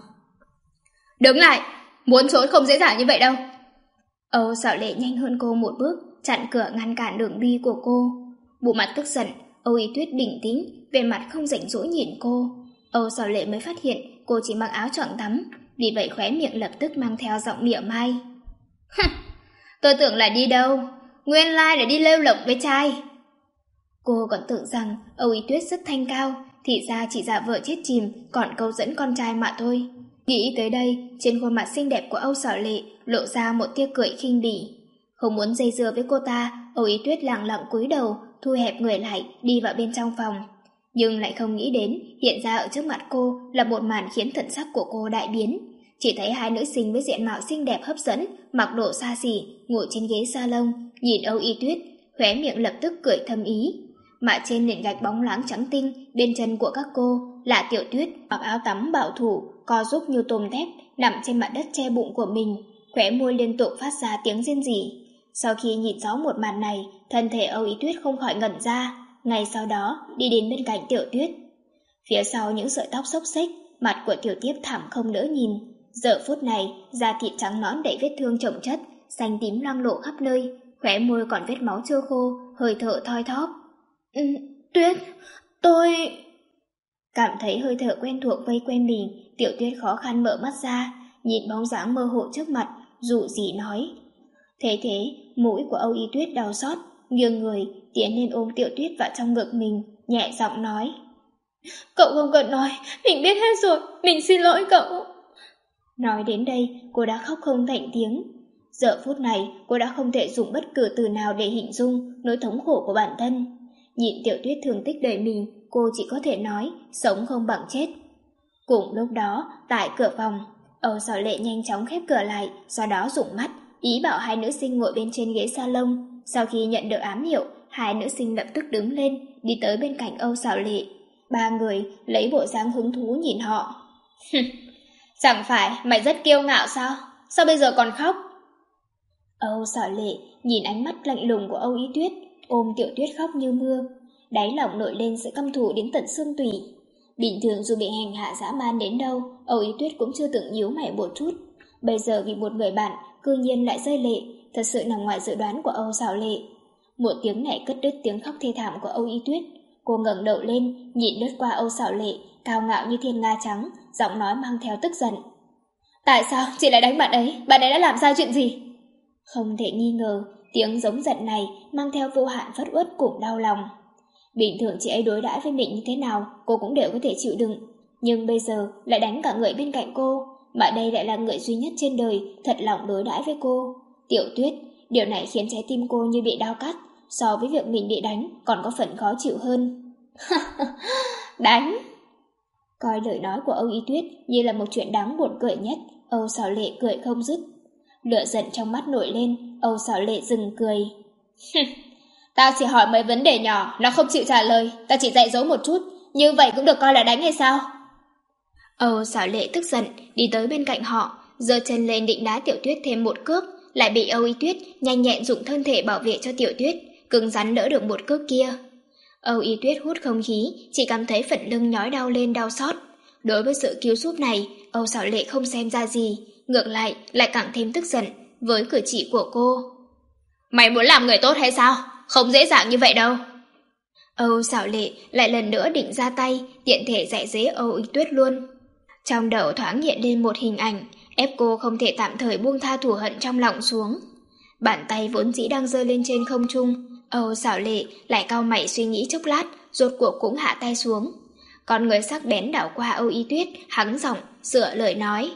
Đứng lại, muốn trốn không dễ dàng như vậy đâu. Âu Xảo Lệ nhanh hơn cô một bước, chặn cửa ngăn cản đường đi của cô. Bộ mặt tức giận, Âu Y Tuyết bình tĩnh, vẻ mặt không rảnh rỗi nhìn cô. Âu Xảo Lệ mới phát hiện cô chỉ mặc áo choàng tắm, vì vậy khóe miệng lập tức mang theo giọng mỉa mai. Tôi tưởng là đi đâu, nguyên lai là đi lêu lổng với trai. Cô còn tưởng rằng Âu Ý Tuyết rất thanh cao, thì ra chỉ giả vờ chết chìm, còn câu dẫn con trai mà thôi. Nghĩ tới đây, trên khuôn mặt xinh đẹp của Âu Sở Lệ lộ ra một tia cười khinh bỉ. Không muốn dây dưa với cô ta, Âu Ý Tuyết lặng lặng cúi đầu, thu hẹp người lại, đi vào bên trong phòng. Nhưng lại không nghĩ đến, hiện ra ở trước mặt cô là một màn khiến thần sắc của cô đại biến. Chỉ thấy hai nữ sinh với diện mạo xinh đẹp hấp dẫn, mặc đồ xa xỉ, ngồi trên ghế salon, nhìn Âu Y Tuyết, khóe miệng lập tức cười thâm ý. Mà trên nền gạch bóng loáng trắng tinh, bên chân của các cô là Tiểu Tuyết mặc áo tắm bảo thủ, co giúp như tôm thép, nằm trên mặt đất che bụng của mình, khóe môi liên tục phát ra tiếng rên rỉ. Sau khi nhìn rõ một màn này, thân thể Âu Y Tuyết không khỏi ngẩn ra, ngay sau đó đi đến bên cạnh Tiểu Tuyết. Phía sau những sợi tóc xốc xếch, mặt của Tiểu Tiếp thảm không đỡ nhìn. Giờ phút này, da thịt trắng nõn đầy vết thương chồng chất, xanh tím loang lộ khắp nơi, khóe môi còn vết máu chưa khô, hơi thở thoi thóp. Ừ, Tuyết, tôi... Cảm thấy hơi thở quen thuộc vây quanh mình, Tiểu Tuyết khó khăn mở mắt ra, nhìn bóng dáng mơ hồ trước mặt, dụ gì nói. Thế thế, mũi của Âu Y Tuyết đau xót, nghiêng người, tiến lên ôm Tiểu Tuyết vào trong ngực mình, nhẹ giọng nói. Cậu không cần nói, mình biết hết rồi, mình xin lỗi cậu. Nói đến đây, cô đã khóc không thành tiếng. Giờ phút này, cô đã không thể dùng bất cứ từ nào để hình dung nỗi thống khổ của bản thân. Nhìn Tiểu Tuyết thương tích đời mình, cô chỉ có thể nói, sống không bằng chết. Cùng lúc đó, tại cửa phòng, Âu Sở Lệ nhanh chóng khép cửa lại, sau đó dùng mắt, ý bảo hai nữ sinh ngồi bên trên ghế salon. Sau khi nhận được ám hiệu, hai nữ sinh lập tức đứng lên, đi tới bên cạnh Âu Sở Lệ. Ba người lấy bộ dáng hứng thú nhìn họ. Chẳng phải mày rất kiêu ngạo sao? Sao bây giờ còn khóc? Âu Sở Lệ nhìn ánh mắt lạnh lùng của Âu Y Tuyết, ôm Tiểu Tuyết khóc như mưa. Đáy lòng nổi lên sự căm thù đến tận xương tủy. Bình thường dù bị hành hạ dã man đến đâu, Âu Y Tuyết cũng chưa từng nhíu mày một chút. Bây giờ vì một người bạn, cư nhiên lại rơi lệ, thật sự nằm ngoài dự đoán của Âu Sở Lệ. Một tiếng này cất đứt tiếng khóc thê thảm của Âu Y Tuyết. Cô ngẩng đầu lên, nhìn lướt qua Âu Sở Lệ, cao ngạo như thiên nga trắng, giọng nói mang theo tức giận. Tại sao chị lại đánh bạn ấy? Bạn ấy đã làm sai chuyện gì? Không thể nghi ngờ, tiếng giống giận này mang theo vô hạn phẫn uất cùng đau lòng. Bình thường chị ấy đối đãi với mình như thế nào, cô cũng đều có thể chịu đựng. Nhưng bây giờ lại đánh cả người bên cạnh cô, mà đây lại là người duy nhất trên đời thật lòng đối đãi với cô. Tiểu Tuyết, điều này khiến trái tim cô như bị đau cắt, so với việc mình bị đánh còn có phần khó chịu hơn. Đánh! Coi lời nói của Âu Y Tuyết như là một chuyện đáng buồn cười nhất, Âu Sở Lệ cười không dứt. Lửa giận trong mắt nổi lên, Âu Sở Lệ dừng cười. Tao chỉ hỏi mấy vấn đề nhỏ, nó không chịu trả lời, tao chỉ dạy dỗ một chút, như vậy cũng được coi là đánh hay sao? Âu Sở Lệ tức giận, đi tới bên cạnh họ, giơ chân lên định đá Tiểu Tuyết thêm một cước, lại bị Âu Y Tuyết nhanh nhẹn dùng thân thể bảo vệ cho Tiểu Tuyết, cứng rắn đỡ được một cước kia. Âu Y Tuyết hút không khí, chỉ cảm thấy phần lưng nhói đau lên đau xót. Đối với sự cứu giúp này, Âu Sở Lệ không xem ra gì, ngược lại lại càng thêm tức giận với cử chỉ của cô. Mày muốn làm người tốt hay sao? Không dễ dàng như vậy đâu. Âu Sở Lệ lại lần nữa định ra tay, tiện thể dạy dế Âu Y Tuyết luôn. Trong đầu thoáng hiện lên một hình ảnh, ép cô không thể tạm thời buông tha thù hận trong lòng xuống. Bàn tay vốn dĩ đang giơ lên trên không trung, Âu Sở Lệ lại cau mày suy nghĩ chốc lát, rốt cuộc cũng hạ tay xuống. Con người sắc bén đảo qua Âu Y Tuyết, hắng giọng, sửa lời nói.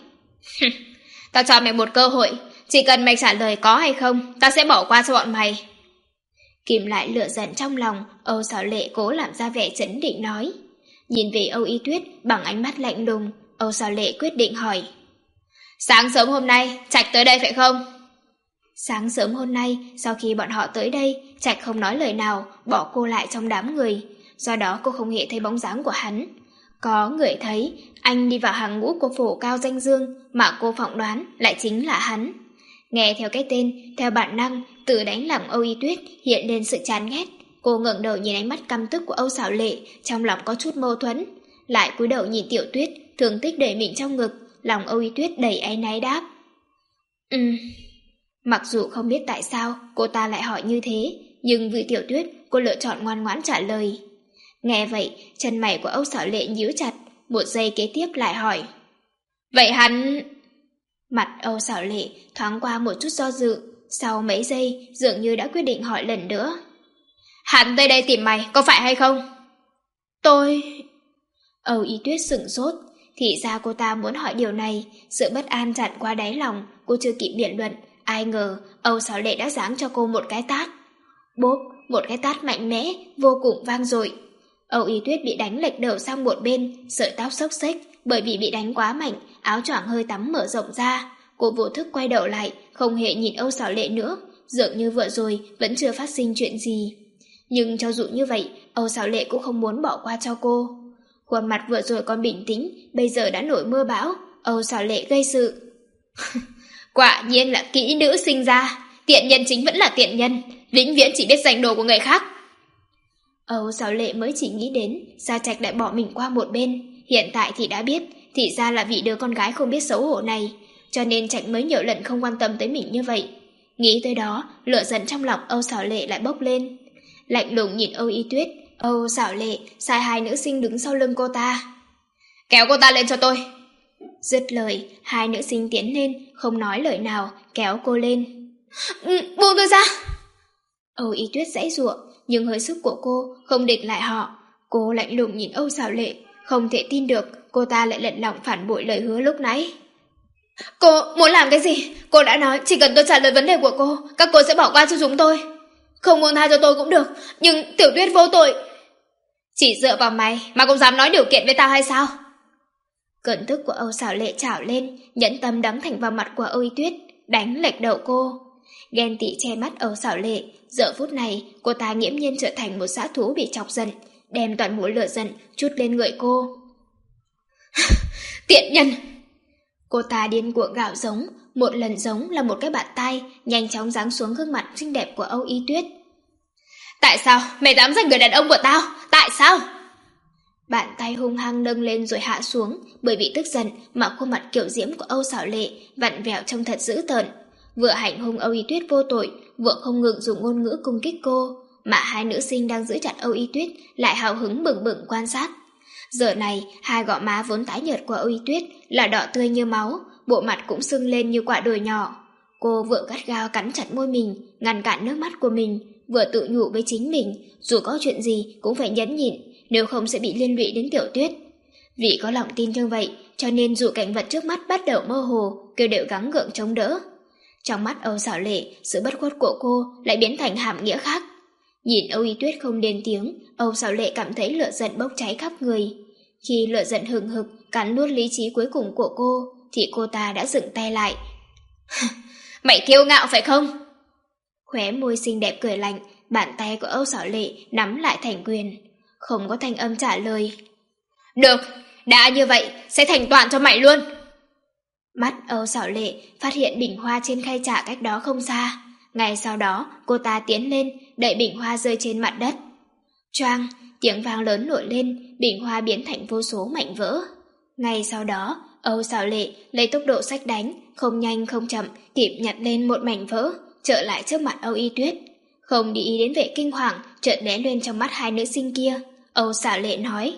Tao cho mày một cơ hội, chỉ cần mày trả lời có hay không, tao sẽ bỏ qua cho bọn mày. Kìm lại lửa giận trong lòng, Âu Sở Lệ cố làm ra vẻ trấn định nói. Nhìn về Âu Y Tuyết bằng ánh mắt lạnh lùng, Âu Sở Lệ quyết định hỏi. Sáng sớm hôm nay, Trạch tới đây phải không? Sáng sớm hôm nay, sau khi bọn họ tới đây, Trạch không nói lời nào, bỏ cô lại trong đám người. Do đó cô không hề thấy bóng dáng của hắn. Có người thấy, anh đi vào hàng ngũ của phổ cao danh dương, mà cô phỏng đoán lại chính là hắn. Nghe theo cái tên, theo bản năng, từ đánh lòng Âu Y Tuyết hiện lên sự chán ghét. Cô ngẩng đầu nhìn ánh mắt căm tức của Âu Sở Lệ, trong lòng có chút mâu thuẫn. Lại cúi đầu nhìn Tiểu Tuyết, thương tích đẩy mình trong ngực, lòng Âu Y Tuyết đầy áy náy đáp. Ừm... Mặc dù không biết tại sao cô ta lại hỏi như thế, nhưng vì Tiểu Tuyết, cô lựa chọn ngoan ngoãn trả lời. Nghe vậy, chân mày của Âu Sở Lệ nhíu chặt, một giây kế tiếp lại hỏi. Vậy hắn... Mặt Âu Sở Lệ thoáng qua một chút do dự, sau mấy giây dường như đã quyết định hỏi lần nữa. Hắn tới đây tìm mày, có phải hay không? Tôi... Âu Y Tuyết sửng sốt, thì ra cô ta muốn hỏi điều này, sự bất an chặn qua đáy lòng, cô chưa kịp biện luận, ai ngờ Âu Sảo Lệ đã giáng cho cô một cái tát. Bốp, một cái tát mạnh mẽ, vô cùng vang dội. Âu Y Tuyết bị đánh lệch đầu sang một bên, sợi tóc xốc xếch, bởi vì bị đánh quá mạnh, áo choàng hơi tắm mở rộng ra. Cô vô thức quay đầu lại, không hề nhìn Âu Sảo Lệ nữa, dường như vừa rồi vẫn chưa phát sinh chuyện gì. Nhưng cho dù như vậy, Âu Sảo Lệ cũng không muốn bỏ qua cho cô. Khuôn mặt vừa rồi còn bình tĩnh, bây giờ đã nổi mưa bão. Âu Sảo Lệ gây sự. Quả nhiên là kỹ nữ sinh ra, tiện nhân chính vẫn là tiện nhân, vĩnh viễn chỉ biết giành đồ của người khác. Âu Sảo Lệ mới chỉ nghĩ đến Sa Trạch lại bỏ mình qua một bên, hiện tại thì đã biết, thì ra là vì đứa con gái không biết xấu hổ này, cho nên Trạch mới nhiều lần không quan tâm tới mình như vậy. Nghĩ tới đó, lửa giận trong lòng Âu Sảo Lệ lại bốc lên. Lạnh lùng nhìn Âu Y Tuyết, Âu Sảo Lệ sai hai nữ sinh đứng sau lưng cô ta. Kéo cô ta lên cho tôi. Dứt lời, hai nữ sinh tiến lên, không nói lời nào, kéo cô lên. Ừ, buông tôi ra. Âu Y Tuyết giãy giụa, nhưng hơi sức của cô không địch lại họ. Cô lạnh lùng nhìn Âu Sảo Lệ, không thể tin được cô ta lại lận lọng phản bội lời hứa lúc nãy. Cô muốn làm cái gì? Cô đã nói chỉ cần tôi trả lời vấn đề của cô, các cô sẽ bỏ qua cho chúng tôi. Không buông tha cho tôi cũng được, nhưng Tiểu Tuyết vô tội. Chỉ dựa vào mày mà cũng dám nói điều kiện với tao hay sao? Cơn tức của Âu Sảo Lệ trào lên, nhẫn tâm đấm thẳng vào mặt của Âu Y Tuyết, đánh lệch đầu cô. Ghen tị che mắt Âu Sảo Lệ, giờ phút này cô ta nghiễm nhiên trở thành một dã thú bị chọc giận, đem toàn mùi lửa giận trút lên người cô. Tiện nhân! Cô ta điên cuồng gào giống, một lần giống là một cái bàn tay nhanh chóng giáng xuống gương mặt xinh đẹp của Âu Y Tuyết. Tại sao mày dám giành người đàn ông của tao? Tại sao? Bàn tay hung hăng nâng lên rồi hạ xuống, bởi vì tức giận mà khuôn mặt kiểu diễm của Âu Sảo Lệ vặn vẹo trông thật dữ tợn. Vừa hành hung Âu Y Tuyết vô tội, vừa không ngừng dùng ngôn ngữ cung kích cô, mà hai nữ sinh đang giữ chặt Âu Y Tuyết lại hào hứng bừng bừng quan sát. Giờ này, hai gò má vốn tái nhợt của Âu Y Tuyết là đỏ tươi như máu, bộ mặt cũng sưng lên như quả đồi nhỏ. Cô vừa gắt gao cắn chặt môi mình, ngăn cản nước mắt của mình, vừa tự nhủ với chính mình, dù có chuyện gì cũng phải nhẫn nhịn, nếu không sẽ bị liên lụy đến Tiểu Tuyết. Vì có lòng tin như vậy, cho nên dù cảnh vật trước mắt bắt đầu mơ hồ, cô đều gắng gượng chống đỡ. Trong mắt Âu Sảo Lệ, sự bất khuất của cô lại biến thành hàm nghĩa khác. Nhìn Âu Y Tuyết không lên tiếng, Âu Sảo Lệ cảm thấy lửa giận bốc cháy khắp người. Khi lửa giận hừng hực cắn nuốt lý trí cuối cùng của cô, thì cô ta đã dừng tay lại. Mày kiêu ngạo phải không? Khóe môi xinh đẹp cười lạnh, bàn tay của Âu Sảo Lệ nắm lại thành quyền. Không có thanh âm trả lời. Được, đã như vậy, sẽ thành toàn cho mày luôn. Mắt Âu Sảo Lệ phát hiện bình hoa trên khay trà cách đó không xa. Ngay sau đó, cô ta tiến lên, đẩy bình hoa rơi trên mặt đất. Choang, tiếng vang lớn nổi lên, bình hoa biến thành vô số mảnh vỡ. Ngay sau đó, Âu Sảo Lệ lấy tốc độ xách đánh, không nhanh không chậm, kịp nhặt lên một mảnh vỡ, trở lại trước mặt Âu Y Tuyết. Không để ý đến vẻ kinh hoàng chợt lóe lên trong mắt hai nữ sinh kia, Âu Sảo Lệ nói: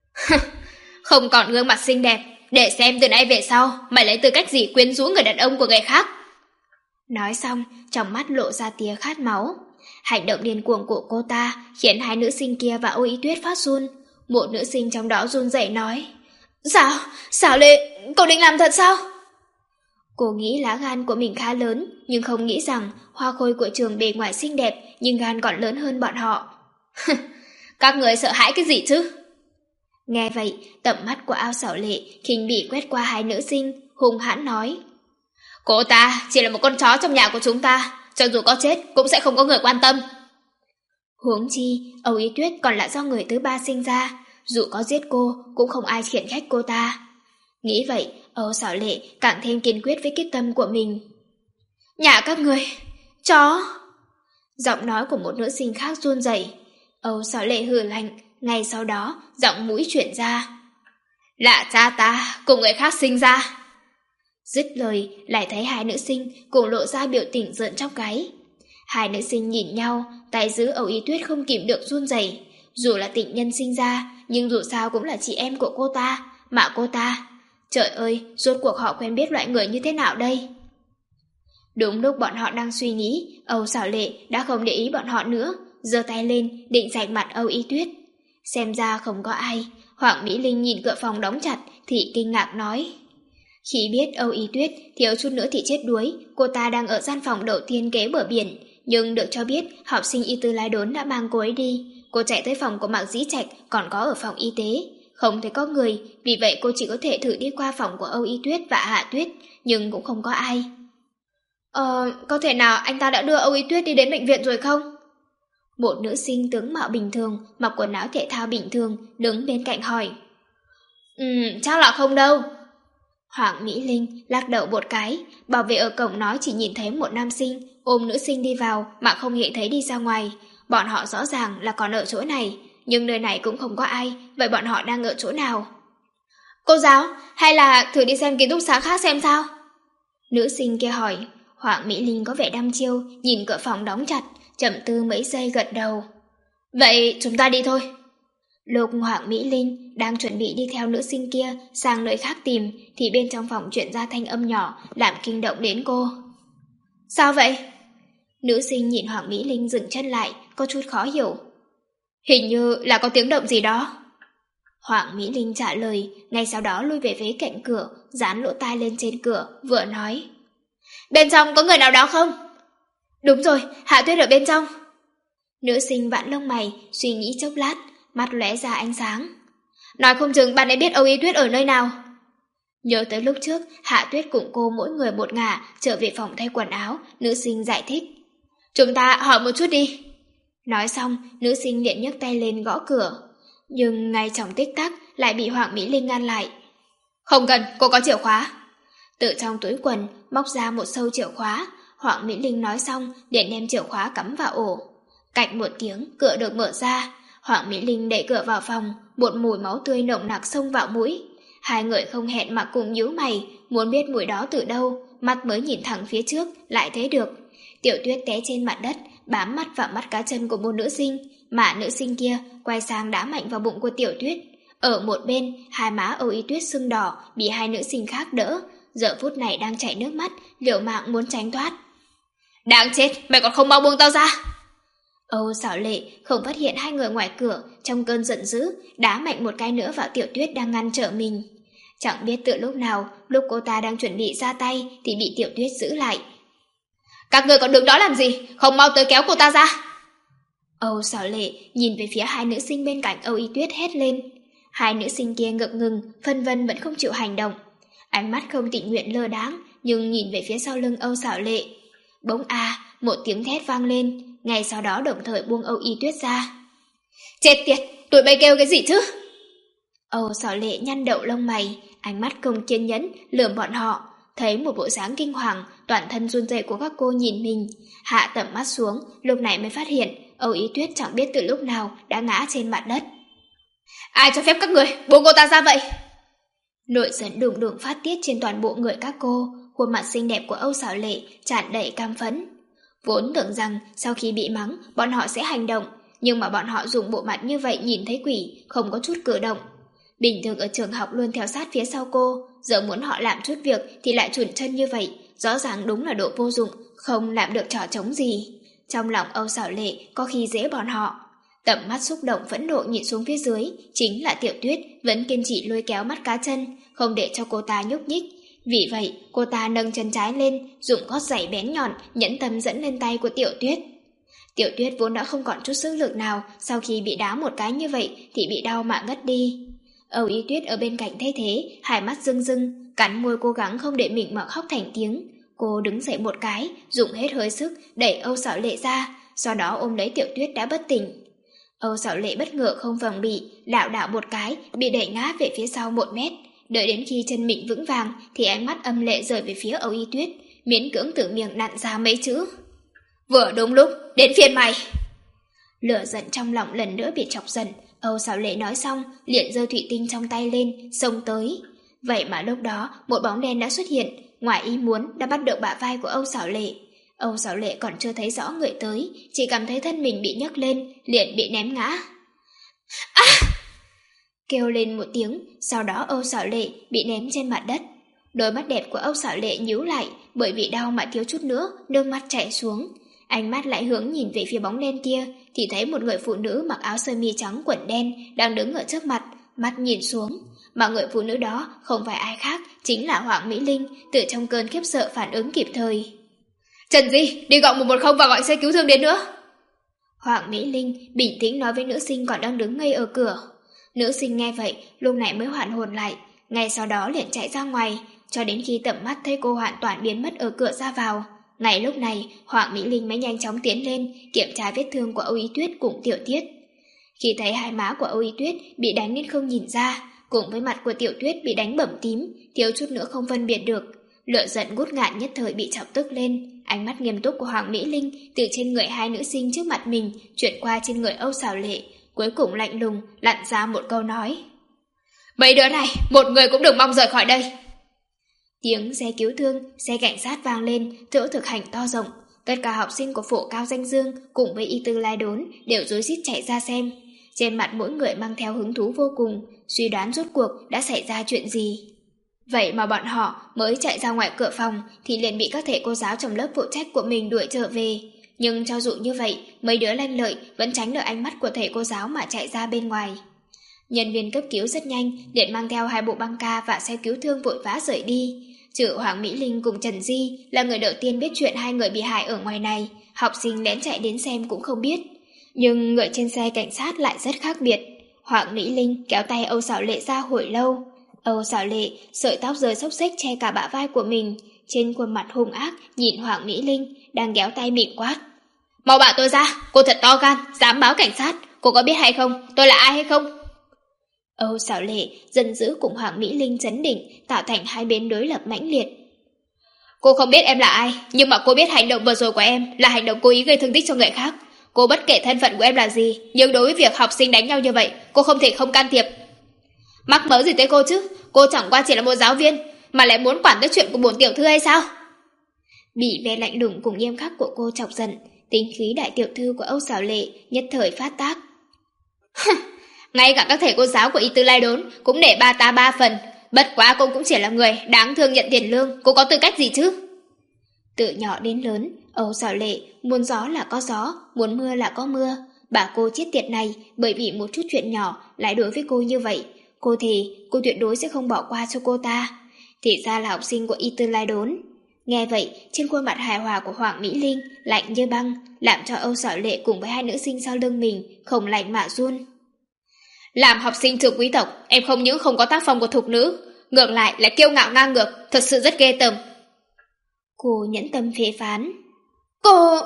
Không còn gương mặt xinh đẹp, để xem từ nay về sau mày lấy tư cách gì quyến rũ người đàn ông của người khác. Nói xong, trong mắt lộ ra tia khát máu. Hành động điên cuồng của cô ta khiến hai nữ sinh kia và Âu Y Tuyết phát run. Một nữ sinh trong đó run rẩy nói: Sao? Sảo Lệ, cậu định làm thật sao? Cô nghĩ lá gan của mình khá lớn, nhưng không nghĩ rằng hoa khôi của trường bề ngoài xinh đẹp nhưng gan còn lớn hơn bọn họ. Các người sợ hãi cái gì chứ? Nghe vậy, tầm mắt của Âu Sảo Lệ khinh bỉ quét qua hai nữ sinh, hung hãn nói: Cô ta chỉ là một con chó trong nhà của chúng ta, cho dù có chết cũng sẽ không có người quan tâm. Huống chi, Âu Y Tuyết còn là do người thứ ba sinh ra, dù có giết cô cũng không ai khiển trách cô ta. Nghĩ vậy, Âu Sảo Lệ càng thêm kiên quyết với quyết tâm của mình. Nhà các người, chó! Giọng nói của một nữ sinh khác run rẩy. Âu Sảo Lệ hừ lạnh, ngay sau đó giọng mũi chuyển ra: Là cha ta cùng người khác sinh ra. Dứt lời, lại thấy hai nữ sinh cùng lộ ra biểu tình rợn trong gáy. Hai nữ sinh nhìn nhau, tay giữ Âu Y Tuyết không kìm được run rẩy. Dù là tình nhân sinh ra, nhưng dù sao cũng là chị em của cô ta, mà cô ta... Trời ơi, rốt cuộc họ quen biết loại người như thế nào đây? Đúng lúc bọn họ đang suy nghĩ, Âu Sảo Lệ đã không để ý bọn họ nữa, giơ tay lên định rạch mặt Âu Y Tuyết. Xem ra không có ai. Hoàng Mỹ Linh nhìn cửa phòng đóng chặt thì kinh ngạc nói. Khi biết Âu Y Tuyết thiếu chút nữa thì chết đuối, cô ta đang ở gian phòng đầu tiên kế bờ biển, nhưng được cho biết học sinh y tư lái đốn đã mang cô ấy đi. Cô chạy tới phòng của Mạc Dĩ Trạch, còn có ở phòng y tế. Không thấy có người, vì vậy cô chỉ có thể thử đi qua phòng của Âu Y Tuyết và Hạ Tuyết, nhưng cũng không có ai. Ờ, có thể nào anh ta đã đưa Âu Y Tuyết đi đến bệnh viện rồi không? Một nữ sinh tướng mạo bình thường, mặc quần áo thể thao bình thường, đứng bên cạnh hỏi. Ừm, chắc là không đâu. Hoàng Mỹ Linh lắc đầu một cái, bảo vệ ở cổng nói chỉ nhìn thấy một nam sinh ôm nữ sinh đi vào mà không hề thấy đi ra ngoài. Bọn họ rõ ràng là còn ở chỗ này, nhưng nơi này cũng không có ai, vậy bọn họ đang ở chỗ nào? Cô giáo, hay là thử đi xem ký túc xá khác xem sao? Nữ sinh kia hỏi. Hoàng Mỹ Linh có vẻ đăm chiêu, nhìn cửa phòng đóng chặt, chậm tư mấy giây gật đầu. Vậy chúng ta đi thôi. Lúc Hoàng Mỹ Linh đang chuẩn bị đi theo nữ sinh kia sang nơi khác tìm, thì bên trong phòng chuyển ra thanh âm nhỏ làm kinh động đến cô. Sao vậy? Nữ sinh nhìn Hoàng Mỹ Linh dừng chân lại, có chút khó hiểu. Hình như là có tiếng động gì đó. Hoàng Mỹ Linh trả lời, ngay sau đó lui về phía cạnh cửa, dán lỗ tai lên trên cửa, vừa nói. Bên trong có người nào đó không? Đúng rồi, Hạ Tuyết ở bên trong. Nữ sinh vặn lông mày, suy nghĩ chốc lát, mắt lóe ra ánh sáng. Nói không chừng bạn ấy biết Âu Y Tuyết ở nơi nào. Nhớ tới lúc trước, Hạ Tuyết cùng cô mỗi người một ngả trở về phòng thay quần áo, nữ sinh giải thích. Chúng ta hỏi một chút đi. Nói xong, nữ sinh liền nhấc tay lên gõ cửa. Nhưng ngay trong tích tắc lại bị Hoàng Mỹ Linh ngăn lại. Không cần, cô có chìa khóa. Từ trong túi quần móc ra một sâu chìa khóa. Hoàng Mỹ Linh nói xong liền đem chìa khóa cắm vào ổ. Cạch một tiếng, cửa được mở ra. Hoàng Mỹ Linh đẩy cửa vào phòng, một mùi máu tươi nồng nặc xông vào mũi. Hai người không hẹn mà cùng nhíu mày, muốn biết mùi đó từ đâu, mắt mới nhìn thẳng phía trước, lại thấy được. Tiểu Tuyết té trên mặt đất, bám mắt vào mắt cá chân của một nữ sinh, mà nữ sinh kia quay sang đá mạnh vào bụng của Tiểu Tuyết. Ở một bên, hai má Âu Y Tuyết sưng đỏ, bị hai nữ sinh khác đỡ, giờ phút này đang chảy nước mắt, liều mạng muốn tránh thoát. Đáng chết, mày còn không mau buông tao ra! Âu Xảo Lệ không phát hiện hai người ngoài cửa, trong cơn giận dữ, đá mạnh một cái nữa vào Tiểu Tuyết đang ngăn trở mình. Chẳng biết từ lúc nào, lúc cô ta đang chuẩn bị ra tay thì bị Tiểu Tuyết giữ lại. Các người còn đứng đó làm gì? Không mau tới kéo cô ta ra! Âu Xảo Lệ nhìn về phía hai nữ sinh bên cạnh Âu Y Tuyết hét lên. Hai nữ sinh kia ngập ngừng, phân vân vẫn không chịu hành động. Ánh mắt không tình nguyện lơ đáng, nhưng nhìn về phía sau lưng Âu Xảo Lệ. Bỗng a, một tiếng thét vang lên, ngay sau đó đồng thời buông Âu Y Tuyết ra. Chết tiệt, tụi bay kêu cái gì chứ? Âu Xảo Lệ nhăn đậu lông mày, ánh mắt không kiên nhẫn lườm bọn họ, thấy một bộ dáng kinh hoàng, toàn thân run rẩy của các cô nhìn mình, hạ tầm mắt xuống, lúc này mới phát hiện Âu Y Tuyết chẳng biết từ lúc nào đã ngã trên mặt đất. Ai cho phép các người buông cô ta ra vậy? Nỗi giận đùng đùng phát tiết trên toàn bộ người các cô, khuôn mặt xinh đẹp của Âu Xảo Lệ tràn đầy cam phẫn. Vốn tưởng rằng sau khi bị mắng, bọn họ sẽ hành động, nhưng mà bọn họ dùng bộ mặt như vậy nhìn thấy quỷ, không có chút cử động. Bình thường ở trường học luôn theo sát phía sau cô, giờ muốn họ làm chút việc thì lại chùn chân như vậy, rõ ràng đúng là độ vô dụng, không làm được trò trống gì. Trong lòng Âu Xảo Lệ có khi dễ bọn họ. Tầm mắt xúc động phẫn nộ nhìn xuống phía dưới, chính là Tiểu Tuyết vẫn kiên trì lôi kéo mắt cá chân, không để cho cô ta nhúc nhích. Vì vậy, cô ta nâng chân trái lên, dùng gót giày bén nhọn, nhẫn tâm dẫn lên tay của Tiểu Tuyết. Tiểu Tuyết vốn đã không còn chút sức lực nào, sau khi bị đá một cái như vậy thì bị đau mà ngất đi. Âu Y Tuyết ở bên cạnh thấy thế, hai mắt rưng rưng, cắn môi cố gắng không để mình mà khóc thành tiếng. Cô đứng dậy một cái, dùng hết hơi sức đẩy Âu Xảo Lệ ra, sau đó ôm lấy Tiểu Tuyết đã bất tỉnh. Âu Xảo Lệ bất ngờ không phòng bị, lảo đảo một cái, bị đẩy ngã về phía sau một mét. Đợi đến khi chân mình vững vàng thì ánh mắt âm lệ rời về phía Âu Y Tuyết, miễn cưỡng từ miệng nặn ra mấy chữ. Vừa đúng lúc, đến phiên mày. Lửa giận trong lòng lần nữa bị chọc giận, Âu Xảo Lệ nói xong, liền giơ thủy tinh trong tay lên, xông tới. Vậy mà lúc đó, một bóng đen đã xuất hiện, ngoài ý muốn đã bắt được bả vai của Âu Xảo Lệ. Âu Xảo Lệ còn chưa thấy rõ người tới, chỉ cảm thấy thân mình bị nhấc lên, liền bị ném ngã. À! Kêu lên một tiếng, sau đó Âu Xảo Lệ bị ném trên mặt đất. Đôi mắt đẹp của Âu Xảo Lệ nhíu lại, bởi vì đau mà thiếu chút nữa, nước mắt chảy xuống. Ánh mắt lại hướng nhìn về phía bóng đen kia, thì thấy một người phụ nữ mặc áo sơ mi trắng quần đen đang đứng ở trước mặt, mắt nhìn xuống. Mà người phụ nữ đó không phải ai khác, chính là Hoàng Mỹ Linh, từ trong cơn khiếp sợ phản ứng kịp thời. Trần Di, đi gọi một một không và gọi xe cứu thương đến nữa. Hoàng Mỹ Linh bình tĩnh nói với nữ sinh còn đang đứng ngây ở cửa. Nữ sinh nghe vậy, lúc này mới hoàn hồn lại, ngay sau đó liền chạy ra ngoài, cho đến khi tầm mắt thấy cô hoàn toàn biến mất ở cửa ra vào. Ngay lúc này, Hoàng Mỹ Linh mới nhanh chóng tiến lên, kiểm tra vết thương của Âu Y Tuyết cùng Tiểu Tiết. Khi thấy hai má của Âu Y Tuyết bị đánh nên không nhìn ra, cùng với mặt của Tiểu Tuyết bị đánh bầm tím, thiếu chút nữa không phân biệt được. Lửa giận ngút ngạn nhất thời bị chọc tức lên, ánh mắt nghiêm túc của Hoàng Mỹ Linh từ trên người hai nữ sinh trước mặt mình chuyển qua trên người Âu Xảo Lệ, cuối cùng lạnh lùng lặn ra một câu nói. Mấy đứa này, một người cũng đừng mong rời khỏi đây. Tiếng xe cứu thương, xe cảnh sát vang lên, chỗ thực hành to rộng. Tất cả học sinh của phổ cao Danh Dương cùng với Y Tư Lai Đốn đều rối rít chạy ra xem. Trên mặt mỗi người mang theo hứng thú vô cùng, suy đoán rốt cuộc đã xảy ra chuyện gì. Vậy mà bọn họ mới chạy ra ngoài cửa phòng thì liền bị các thầy cô giáo trong lớp phụ trách của mình đuổi trở về. Nhưng cho dù như vậy, mấy đứa lanh lợi vẫn tránh được ánh mắt của thầy cô giáo mà chạy ra bên ngoài. Nhân viên cấp cứu rất nhanh, liền mang theo hai bộ băng ca và xe cứu thương vội vã rời đi. Trừ Hoàng Mỹ Linh cùng Trần Di là người đầu tiên biết chuyện hai người bị hại ở ngoài này, học sinh lén chạy đến xem cũng không biết. Nhưng người trên xe cảnh sát lại rất khác biệt. Hoàng Mỹ Linh kéo tay Âu Xảo Lệ ra hồi lâu. Âu Xảo Lệ sợi tóc rơi xốc xếch che cả bả vai của mình, trên khuôn mặt hung ác nhìn Hoàng Mỹ Linh đang kéo tay mình quát. Mau bảo tôi ra, cô thật to gan, dám báo cảnh sát, cô có biết hay không, tôi là ai hay không? Âu Xảo Lệ giận dữ cùng Hoàng Mỹ Linh chấn định, tạo thành hai bên đối lập mãnh liệt. Cô không biết em là ai, nhưng mà cô biết hành động vừa rồi của em là hành động cố ý gây thương tích cho người khác. Cô bất kể thân phận của em là gì, nhưng đối với việc học sinh đánh nhau như vậy, cô không thể không can thiệp. Mắc mớ gì tới cô chứ, cô chẳng qua chỉ là một giáo viên, mà lại muốn quản tới chuyện của bổn tiểu thư hay sao? Bị vẻ lạnh lùng cùng nghiêm khắc của cô chọc giận, tính khí đại tiểu thư của Âu Xảo Lệ nhất thời phát tác. Ngay cả các thầy cô giáo của Y Tư Lai Đốn cũng để ba ta ba phần, bất quá cô cũng chỉ là người đáng thương nhận tiền lương, cô có tư cách gì chứ? Từ nhỏ đến lớn, Âu Xảo Lệ muốn gió là có gió, muốn mưa là có mưa. Bà cô chết tiệt này bởi vì một chút chuyện nhỏ lại đối với cô như vậy, cô thì cô tuyệt đối sẽ không bỏ qua cho cô ta. Thì ra là học sinh của Y Tư Lai Đốn. Nghe vậy, trên khuôn mặt hài hòa của Hoàng Mỹ Linh lạnh như băng, làm cho Âu Xảo Lệ cùng với hai nữ sinh sau lưng mình không lạnh mà run. Làm học sinh trường quý tộc, em không những không có tác phong của thục nữ, ngược lại là kiêu ngạo ngang ngược, thật sự rất ghê tởm. Cô nhẫn tâm phê phán. Cô...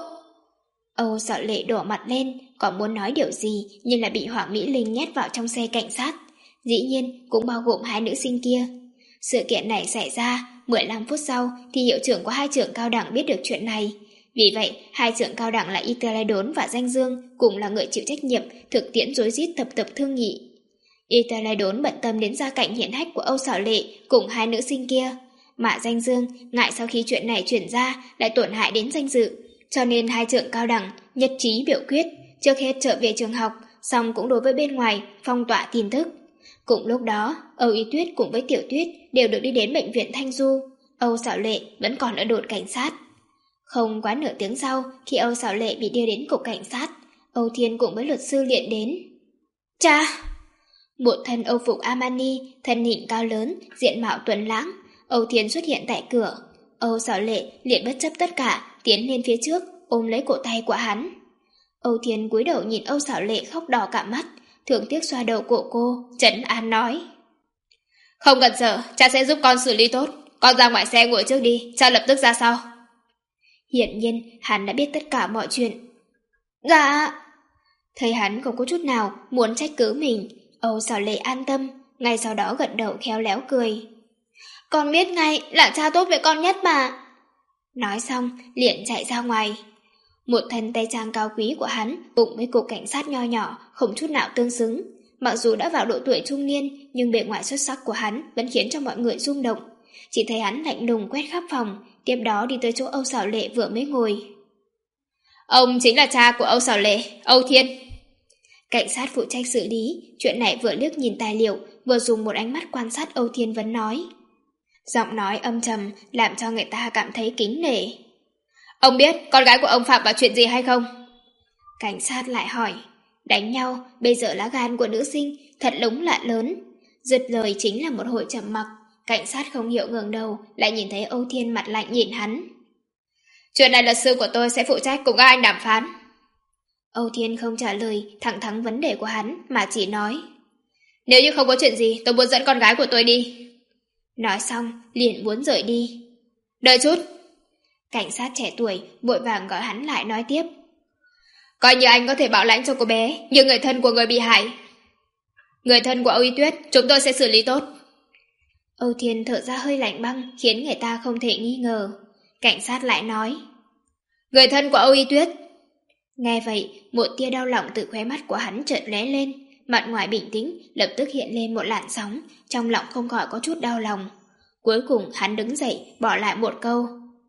Âu Xảo Lệ đổ mặt lên, còn muốn nói điều gì nhưng lại bị Hoàng Mỹ Linh nhét vào trong xe cảnh sát. Dĩ nhiên cũng bao gồm hai nữ sinh kia. Sự kiện này xảy ra mười lăm phút sau thì hiệu trưởng của hai trường cao đẳng biết được chuyện này. Vì vậy, hai trường cao đẳng là Y Tư Lai Đốn và Danh Dương cũng là người chịu trách nhiệm thực tiễn rối rít tập tập thương nghị. Y Tư Lai Đốn bận tâm đến gia cảnh hiển hách của Âu Xảo Lệ cùng hai nữ sinh kia, mà Danh Dương ngại sau khi chuyện này chuyển ra lại tổn hại đến danh dự, cho nên hai trường cao đẳng nhất trí biểu quyết trước hết trở về trường học, xong cũng đối với bên ngoài phong tỏa tin tức. Cùng lúc đó, Âu Y Tuyết cùng với Tiểu Tuyết đều được đi đến bệnh viện Thanh Du. Âu Xảo Lệ vẫn còn ở đồn cảnh sát. Không quá nửa tiếng sau, khi Âu Xảo Lệ bị đưa đến cục cảnh sát, Âu Thiên cùng với luật sư liền đến. Cha! Một thân Âu phục Armani, thân hình cao lớn, diện mạo tuấn lãng, Âu Thiên xuất hiện tại cửa. Âu Xảo Lệ liền bất chấp tất cả, tiến lên phía trước, ôm lấy cổ tay của hắn. Âu Thiên cúi đầu nhìn Âu Xảo Lệ khóc đỏ cả mắt, thương tiếc xoa đầu của cô, trấn an nói. Không cần sợ, cha sẽ giúp con xử lý tốt. Con ra ngoài xe ngồi trước đi, cha lập tức ra sau. Hiển nhiên, hắn đã biết tất cả mọi chuyện. Dạ. Thấy hắn không có chút nào muốn trách cứ mình, Âu Xảo Lệ an tâm, ngay sau đó gật đầu khéo léo cười. Con biết ngay là cha tốt với con nhất mà. Nói xong, liền chạy ra ngoài. Một thân tay trang cao quý của hắn cùng với cục cảnh sát nho nhỏ không chút nào tương xứng. Mặc dù đã vào độ tuổi trung niên, nhưng bề ngoài xuất sắc của hắn vẫn khiến cho mọi người rung động. Chỉ thấy hắn lạnh lùng quét khắp phòng, tiếp đó đi tới chỗ Âu Xảo Lệ vừa mới ngồi. Ông chính là cha của Âu Xảo Lệ, Âu Thiên. Cảnh sát phụ trách xử lý, chuyện này vừa liếc nhìn tài liệu, vừa dùng một ánh mắt quan sát Âu Thiên vẫn nói. Giọng nói âm trầm làm cho người ta cảm thấy kính nể. Ông biết con gái của ông phạm vào chuyện gì hay không? Cảnh sát lại hỏi, đánh nhau, bây giờ lá gan của nữ sinh, thật lúng lạ lớn. Dứt lời chính là một hồi trầm mặc, cảnh sát không hiểu ngẩng đầu, lại nhìn thấy Âu Thiên mặt lạnh nhìn hắn. Chuyện này luật sư của tôi sẽ phụ trách cùng các anh đàm phán. Âu Thiên không trả lời thẳng thắn vấn đề của hắn, mà chỉ nói, nếu như không có chuyện gì, tôi muốn dẫn con gái của tôi đi. Nói xong, liền muốn rời đi. Đợi chút. Cảnh sát trẻ tuổi vội vàng gọi hắn lại nói tiếp. Coi như anh có thể bảo lãnh cho cô bé, như người thân của người bị hại. Người thân của Âu Y Tuyết, chúng tôi sẽ xử lý tốt. Âu Thiên thở ra hơi lạnh băng, khiến người ta không thể nghi ngờ. Cảnh sát lại nói, người thân của Âu Y Tuyết. Nghe vậy, một tia đau lòng từ khóe mắt của hắn chợt lóe lên, mặt ngoài bình tĩnh, lập tức hiện lên một làn sóng, trong lòng không khỏi có chút đau lòng. Cuối cùng hắn đứng dậy, bỏ lại một câu.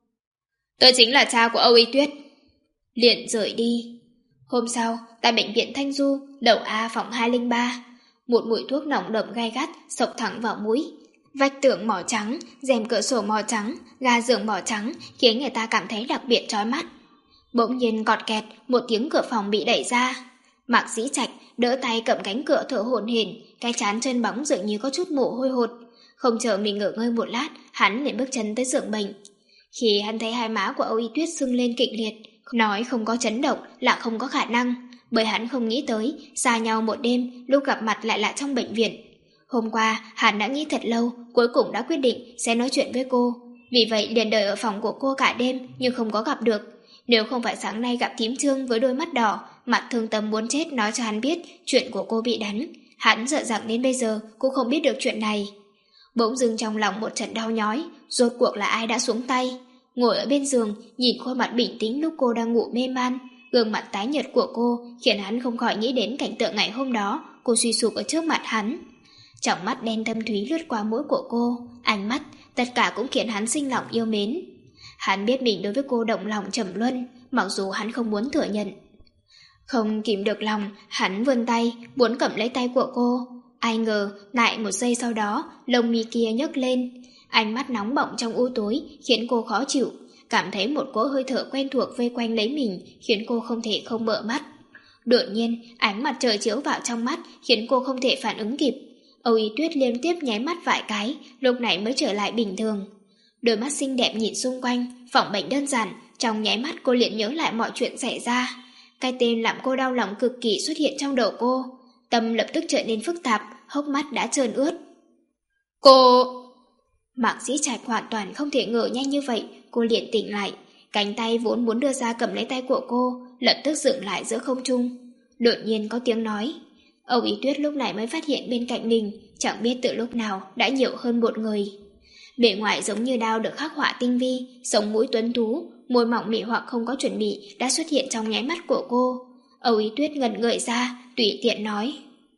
Tôi chính là cha của Âu Y Tuyết. Liền rời đi. Hôm sau, tại bệnh viện Thanh Du, lầu A phòng hai không ba, một mùi thuốc nồng đậm gai gắt xộc thẳng vào mũi. Vách tường màu trắng, rèm cửa sổ màu trắng, ga giường màu trắng khiến người ta cảm thấy đặc biệt chói mắt. Bỗng nhiên cọt kẹt, một tiếng cửa phòng bị đẩy ra. Mạc Dĩ Trạch đỡ tay cầm cánh cửa thở hổn hển, cái trán chân bóng dường như có chút mồ hôi hột. Không chờ mình ngửa ngơi một lát, hắn liền bước chân tới giường bệnh. Khi hắn thấy hai má của Âu Y Tuyết sưng lên kịch liệt, nói không có chấn động là không có khả năng, bởi hắn không nghĩ tới xa nhau một đêm, lúc gặp mặt lại là trong bệnh viện. Hôm qua hắn đã nghĩ thật lâu, cuối cùng đã quyết định sẽ nói chuyện với cô, vì vậy liền đợi ở phòng của cô cả đêm nhưng không có gặp được. Nếu không phải sáng nay gặp thím Trương với đôi mắt đỏ, mặt thương tâm muốn chết nói cho hắn biết chuyện của cô bị đánh, hắn sợ rằng đến bây giờ cũng không biết được chuyện này. Bỗng dưng trong lòng một trận đau nhói, rốt cuộc là ai đã xuống tay. Ngồi ở bên giường, nhìn khuôn mặt bình tĩnh lúc cô đang ngủ mê man, gương mặt tái nhợt của cô khiến hắn không khỏi nghĩ đến cảnh tượng ngày hôm đó cô suy sụp ở trước mặt hắn. Trong mắt đen thâm thúy lướt qua mũi của cô, ánh mắt, tất cả cũng khiến hắn sinh lòng yêu mến. Hắn biết mình đối với cô động lòng trầm luân, mặc dù hắn không muốn thừa nhận. Không kìm được lòng, hắn vươn tay, muốn cầm lấy tay của cô. Ai ngờ, lại một giây sau đó, lông mi kia nhấc lên. Ánh mắt nóng bỏng trong u tối khiến cô khó chịu, cảm thấy một cỗ hơi thở quen thuộc vây quanh lấy mình khiến cô không thể không mở mắt. Đột nhiên, ánh mặt trời chiếu vào trong mắt khiến cô không thể phản ứng kịp. Âu Y Tuyết liên tiếp nháy mắt vài cái, lúc này mới trở lại bình thường. Đôi mắt xinh đẹp nhìn xung quanh, phỏng bệnh đơn giản, trong nháy mắt cô liền nhớ lại mọi chuyện xảy ra. Cái tên làm cô đau lòng cực kỳ xuất hiện trong đầu cô, tâm lập tức trở nên phức tạp, hốc mắt đã trơn ướt. Cô... Mạc Dĩ Trạch hoàn toàn không thể ngờ nhanh như vậy, cô liền tỉnh lại, cánh tay vốn muốn đưa ra cầm lấy tay của cô, lập tức dựng lại giữa không trung. Đột nhiên có tiếng nói. Âu Y Tuyết lúc này mới phát hiện bên cạnh mình, chẳng biết từ lúc nào đã nhiều hơn một người. Bề ngoài giống như đao được khắc họa tinh vi, sống mũi tuấn tú, môi mỏng mị hoặc không có chuẩn bị đã xuất hiện trong nháy mắt của cô. Âu Y Tuyết ngẩn người ra, tùy tiện nói.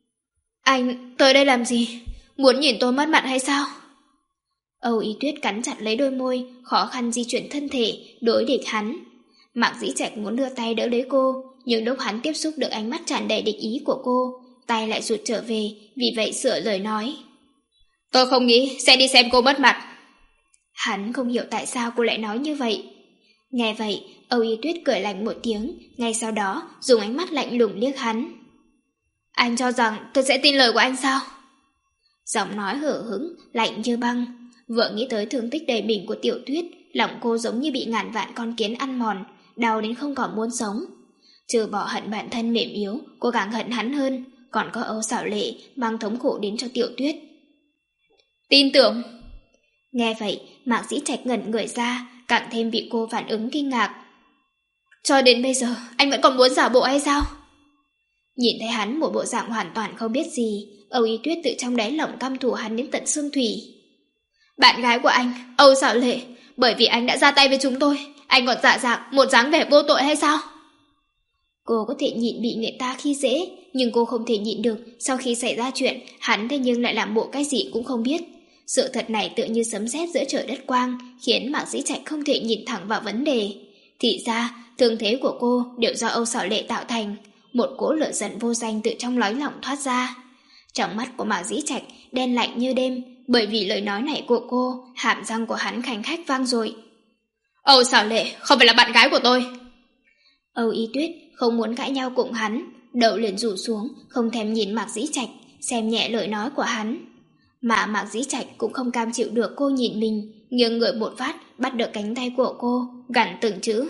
Anh tới đây làm gì? Muốn nhìn tôi mất mặt hay sao? Âu Y Tuyết cắn chặt lấy đôi môi, khó khăn di chuyển thân thể, đối địch hắn. Mạc Dĩ Trạch muốn đưa tay đỡ lấy cô, nhưng lúc hắn tiếp xúc được ánh mắt tràn đầy địch ý của cô, tay lại rụt trở về, vì vậy sửa lời nói. Tôi không nghĩ sẽ đi xem cô mất mặt. Hắn không hiểu tại sao cô lại nói như vậy. Nghe vậy, Âu Y Tuyết cười lạnh một tiếng, ngay sau đó dùng ánh mắt lạnh lùng liếc hắn. Anh cho rằng tôi sẽ tin lời của anh sao? Giọng nói hở hững, lạnh như băng. Vừa nghĩ tới thương tích đầy mình của Tiểu Tuyết, lòng cô giống như bị ngàn vạn con kiến ăn mòn, đau đến không còn muốn sống. Trừ bỏ hận bản thân mềm yếu, cô càng hận hắn hơn, còn có Âu Xảo Lệ mang thống khổ đến cho Tiểu Tuyết. Tin tưởng. Nghe vậy, Mạc Dĩ Trạch ngẩn người ra, càng thêm bị cô phản ứng kinh ngạc. Cho đến bây giờ, anh vẫn còn muốn giả bộ hay sao? Nhìn thấy hắn một bộ dạng hoàn toàn không biết gì, Âu Y Tuyết tự trong đáy lòng căm thù hắn đến tận xương thủy. Bạn gái của anh, Âu Xảo Lệ, bởi vì anh đã ra tay với chúng tôi, anh còn giả dạng một dáng vẻ vô tội hay sao? Cô có thể nhịn bị người ta khi dễ, nhưng cô không thể nhịn được sau khi xảy ra chuyện, hắn thế nhưng lại làm bộ cái gì cũng không biết. Sự thật này tựa như sấm sét giữa trời đất quang, khiến Mạc Dĩ Trạch không thể nhìn thẳng vào vấn đề. Thì ra, thương thế của cô đều do Âu Xảo Lệ tạo thành, một cỗ lửa giận vô danh từ trong lói lòng thoát ra. Trong mắt của Mạc Dĩ Trạch đen lạnh như đêm, bởi vì lời nói này của cô, hàm răng của hắn khanh khách vang dội. Âu Xảo Lệ không phải là bạn gái của tôi. Âu Y Tuyết không muốn cãi nhau cùng hắn, đầu liền rủ xuống, không thèm nhìn Mạc Dĩ Trạch, xem nhẹ lời nói của hắn. Mà Mạc Dĩ Trạch cũng không cam chịu được cô nhìn mình, nghiêng người một phát, bắt được cánh tay của cô, gằn từng chữ.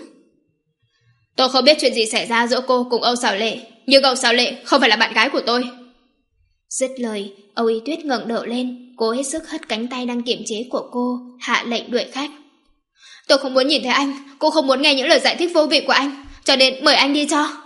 Tôi không biết chuyện gì xảy ra giữa cô cùng Âu Sảo Lệ, nhưng Âu Sảo Lệ không phải là bạn gái của tôi. Dứt lời, Âu Y Tuyết ngẩng đầu lên, cố hết sức hất cánh tay đang kiềm chế của cô, hạ lệnh đuổi khách. Tôi không muốn nhìn thấy anh, cô không muốn nghe những lời giải thích vô vị của anh, cho nên mời anh đi cho.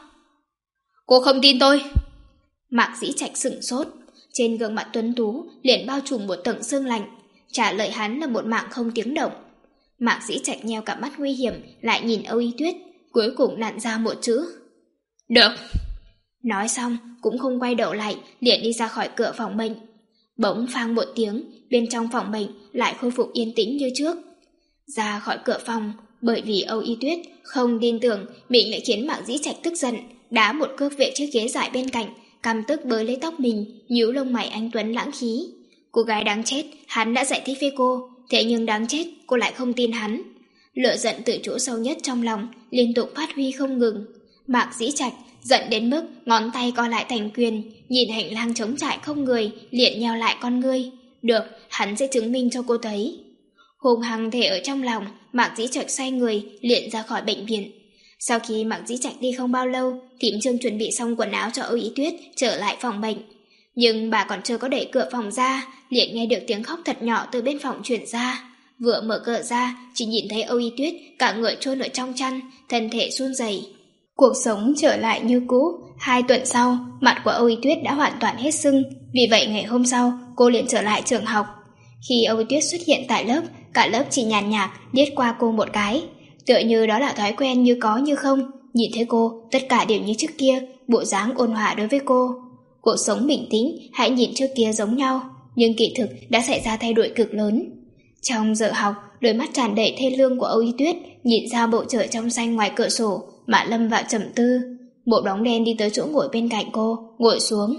Cô không tin tôi. Mạc Dĩ Trạch sửng sốt, trên gương mặt tuấn tú liền bao trùm một tầng sương lạnh, trả lời hắn là một mạng không tiếng động. Mạc Dĩ Trạch nheo cặp mắt nguy hiểm lại nhìn Âu Y Tuyết, cuối cùng nặn ra một chữ. Được. Nói xong cũng không quay đầu lại, liền đi ra khỏi cửa phòng bệnh. Bỗng phang một tiếng, bên trong phòng bệnh lại khôi phục yên tĩnh như trước. Ra khỏi cửa phòng, bởi vì Âu Y Tuyết không tin tưởng mình lại khiến Mạc Dĩ Trạch tức giận, đá một cước về chiếc ghế dài bên cạnh, căm tức bới lấy tóc mình, nhíu lông mày anh tuấn lãng khí. Cô gái đáng chết, hắn đã giải thích với cô, thế nhưng đáng chết, cô lại không tin hắn. Lửa giận từ chỗ sâu nhất trong lòng liên tục phát huy không ngừng. Mạc Dĩ Trạch giận đến mức ngón tay co lại thành quyền, nhìn hành lang trống trải không người, liền nheo lại con ngươi. Được, hắn sẽ chứng minh cho cô thấy. Hùng hăng thể ở trong lòng, Mạc Dĩ Trạch xoay người, liền ra khỏi bệnh viện. Sau khi Mạc Dĩ Trạch đi không bao lâu, Thím Trương chuẩn bị xong quần áo cho Âu Y Tuyết trở lại phòng bệnh. Nhưng bà còn chưa có đẩy cửa phòng ra, liền nghe được tiếng khóc thật nhỏ từ bên phòng truyền ra. Vừa mở cửa ra, chỉ nhìn thấy Âu Y Tuyết cả người chôn ở trong chăn, thân thể run rẩy. Cuộc sống trở lại như cũ. Hai tuần sau, mặt của Âu Y Tuyết đã hoàn toàn hết sưng, vì vậy ngày hôm sau cô liền trở lại trường học. Khi Âu Y Tuyết xuất hiện tại lớp, cả lớp chỉ nhàn nhạt liếc qua cô một cái, tựa như đó là thói quen như có như không. Nhìn thấy cô, tất cả đều như trước kia, bộ dáng ôn hòa đối với cô. Cuộc sống bình tĩnh, hãy nhìn trước kia giống nhau, nhưng kỳ thực đã xảy ra thay đổi cực lớn. Trong giờ học, đôi mắt tràn đầy thê lương của Âu Y Tuyết nhìn ra bầu trời trong xanh ngoài cửa sổ mà lâm vào trầm tư. Một bóng đen đi tới chỗ ngồi bên cạnh cô, ngồi xuống.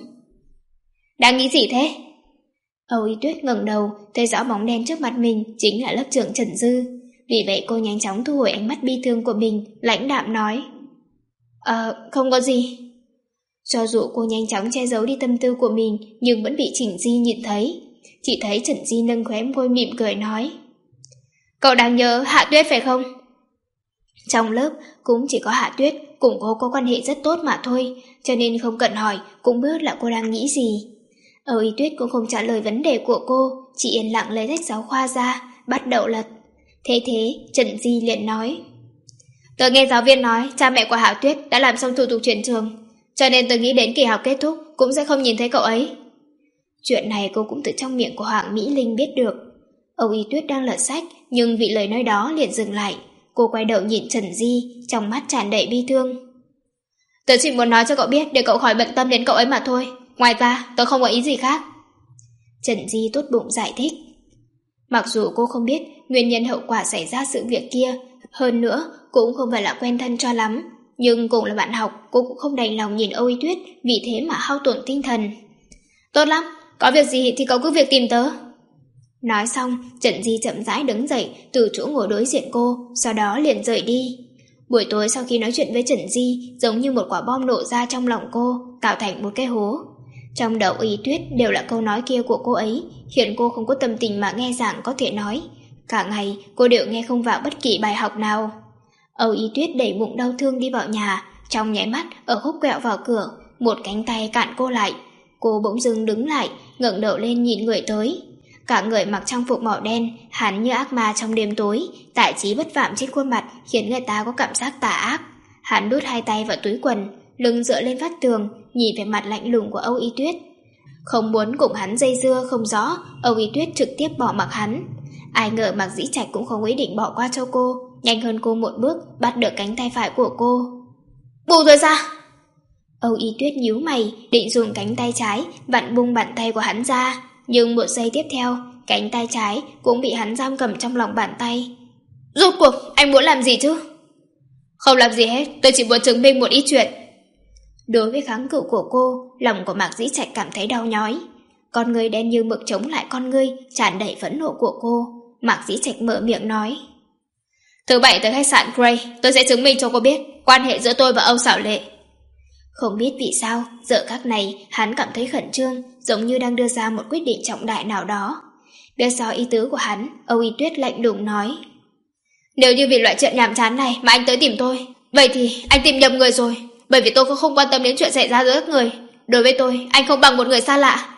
Đang nghĩ gì thế? Âu Y Tuyết ngẩng đầu, thấy rõ bóng đen trước mặt mình chính là lớp trưởng Trần Dư. Vì vậy cô nhanh chóng thu hồi ánh mắt bi thương của mình, lãnh đạm nói. Ờ, không có gì. Cho dù cô nhanh chóng che giấu đi tâm tư của mình, nhưng vẫn bị Trịnh Di nhìn thấy. Chỉ thấy Trần Di nâng khóe môi mỉm cười nói. Cậu đang nhớ Hạ Tuyết phải không? Trong lớp cũng chỉ có Hạ Tuyết cùng cô có quan hệ rất tốt mà thôi, cho nên không cần hỏi cũng biết là cô đang nghĩ gì. Âu Y Tuyết cũng không trả lời vấn đề của cô, chỉ yên lặng lấy sách giáo khoa ra, bắt đầu lật. Thế thế, Trần Di liền nói. Tớ nghe giáo viên nói cha mẹ của Hạ Tuyết đã làm xong thủ tục chuyển trường, cho nên tớ nghĩ đến kỳ học kết thúc cũng sẽ không nhìn thấy cậu ấy. Chuyện này cô cũng từ trong miệng của Hoàng Mỹ Linh biết được. Âu Y Tuyết đang lật sách, nhưng vị lời nói đó liền dừng lại. Cô quay đầu nhìn Trần Di, trong mắt tràn đầy bi thương. Tớ chỉ muốn nói cho cậu biết để cậu khỏi bận tâm đến cậu ấy mà thôi. Ngoài ra, tớ không có ý gì khác. Trần Di tốt bụng giải thích. Mặc dù cô không biết nguyên nhân hậu quả xảy ra sự việc kia, hơn nữa cũng không phải là quen thân cho lắm, nhưng cũng là bạn học, cô cũng không đành lòng nhìn Âu Y Tuyết vì thế mà hao tổn tinh thần. Tốt lắm, có việc gì thì cậu cứ việc tìm tớ. Nói xong, Trần Di chậm rãi đứng dậy từ chỗ ngồi đối diện cô, sau đó liền rời đi. Buổi tối sau khi nói chuyện với Trần Di, giống như một quả bom nổ ra trong lòng cô, tạo thành một cái hố. Trong đầu Âu Y Tuyết đều là câu nói kia của cô ấy, khiến cô không có tâm tình mà nghe giảng có thể nói. Cả ngày cô đều nghe không vào bất kỳ bài học nào. Âu Y Tuyết đẩy bụng đau thương đi vào nhà, trong nháy mắt ở khúc quẹo vào cửa, một cánh tay cản cô lại. Cô bỗng dưng đứng lại, ngẩng đầu lên nhìn người tới. Cả người mặc trang phục màu đen, hắn như ác ma trong đêm tối, tài trí bất phạm trên khuôn mặt khiến người ta có cảm giác tà ác. Hắn đút hai tay vào túi quần, lưng dựa lên vách tường, nhìn về mặt lạnh lùng của Âu Y Tuyết. Không muốn cùng hắn dây dưa không rõ, Âu Y Tuyết trực tiếp bỏ mặc hắn. Ai ngờ Mạc Dĩ Trạch cũng không ý định bỏ qua cho cô, nhanh hơn cô một bước, bắt được cánh tay phải của cô. Buông rồi ra! Âu Y Tuyết nhíu mày, định dùng cánh tay trái vặn bung bàn tay của hắn ra, nhưng một giây tiếp theo, cánh tay trái cũng bị hắn giam cầm trong lòng bàn tay. Rốt cuộc, anh muốn làm gì chứ? Không làm gì hết, tôi chỉ muốn chứng minh một ít chuyện. Đối với kháng cự của cô, lòng của Mạc Dĩ Trạch cảm thấy đau nhói. Con người đen như mực chống lại con ngươi, tràn đầy phẫn nộ của cô. Mạc Dĩ Trạch mở miệng nói. Thứ bảy tới khách sạn Gray, tôi sẽ chứng minh cho cô biết quan hệ giữa tôi và Âu Xảo Lệ. Không biết vì sao, giờ khắc này hắn cảm thấy khẩn trương, giống như đang đưa ra một quyết định trọng đại nào đó. Biết rõ ý tứ của hắn, Âu Y Tuyết lạnh lùng nói: Nếu như vì loại chuyện nhàm chán này mà anh tới tìm tôi, vậy thì anh tìm nhầm người rồi, bởi vì tôi cũng không quan tâm đến chuyện xảy ra giữa các người. Đối với tôi, anh không bằng một người xa lạ.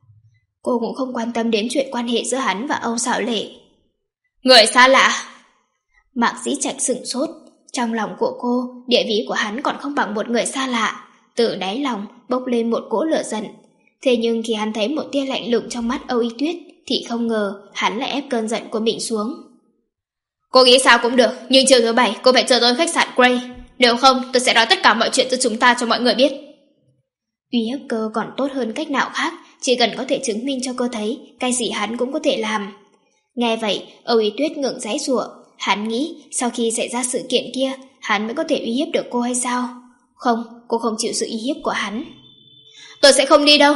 Cô cũng không quan tâm đến chuyện quan hệ giữa hắn và Âu Xảo Lệ. Người xa lạ? Mạc Dĩ Trạch sửng sốt. Trong lòng của cô, địa vị của hắn còn không bằng một người xa lạ. Từ đáy lòng bốc lên một cỗ lửa giận. Thế nhưng khi hắn thấy một tia lạnh lùng trong mắt Âu Y Tuyết, thì không ngờ hắn lại ép cơn giận của mình xuống. Cô nghĩ sao cũng được, nhưng chiều thứ bảy cô phải chờ tôi khách sạn Gray. Nếu không, tôi sẽ nói tất cả mọi chuyện giữa chúng ta cho mọi người biết. Uy hiếp cơ còn tốt hơn cách nào khác, chỉ cần có thể chứng minh cho cô thấy cái gì hắn cũng có thể làm. Nghe vậy, Âu Y Tuyết ngượng giãy giụa. Hắn nghĩ sau khi xảy ra sự kiện kia, hắn mới có thể uy hiếp được cô hay sao? Không, cô không chịu sự uy hiếp của hắn. Tôi sẽ không đi đâu.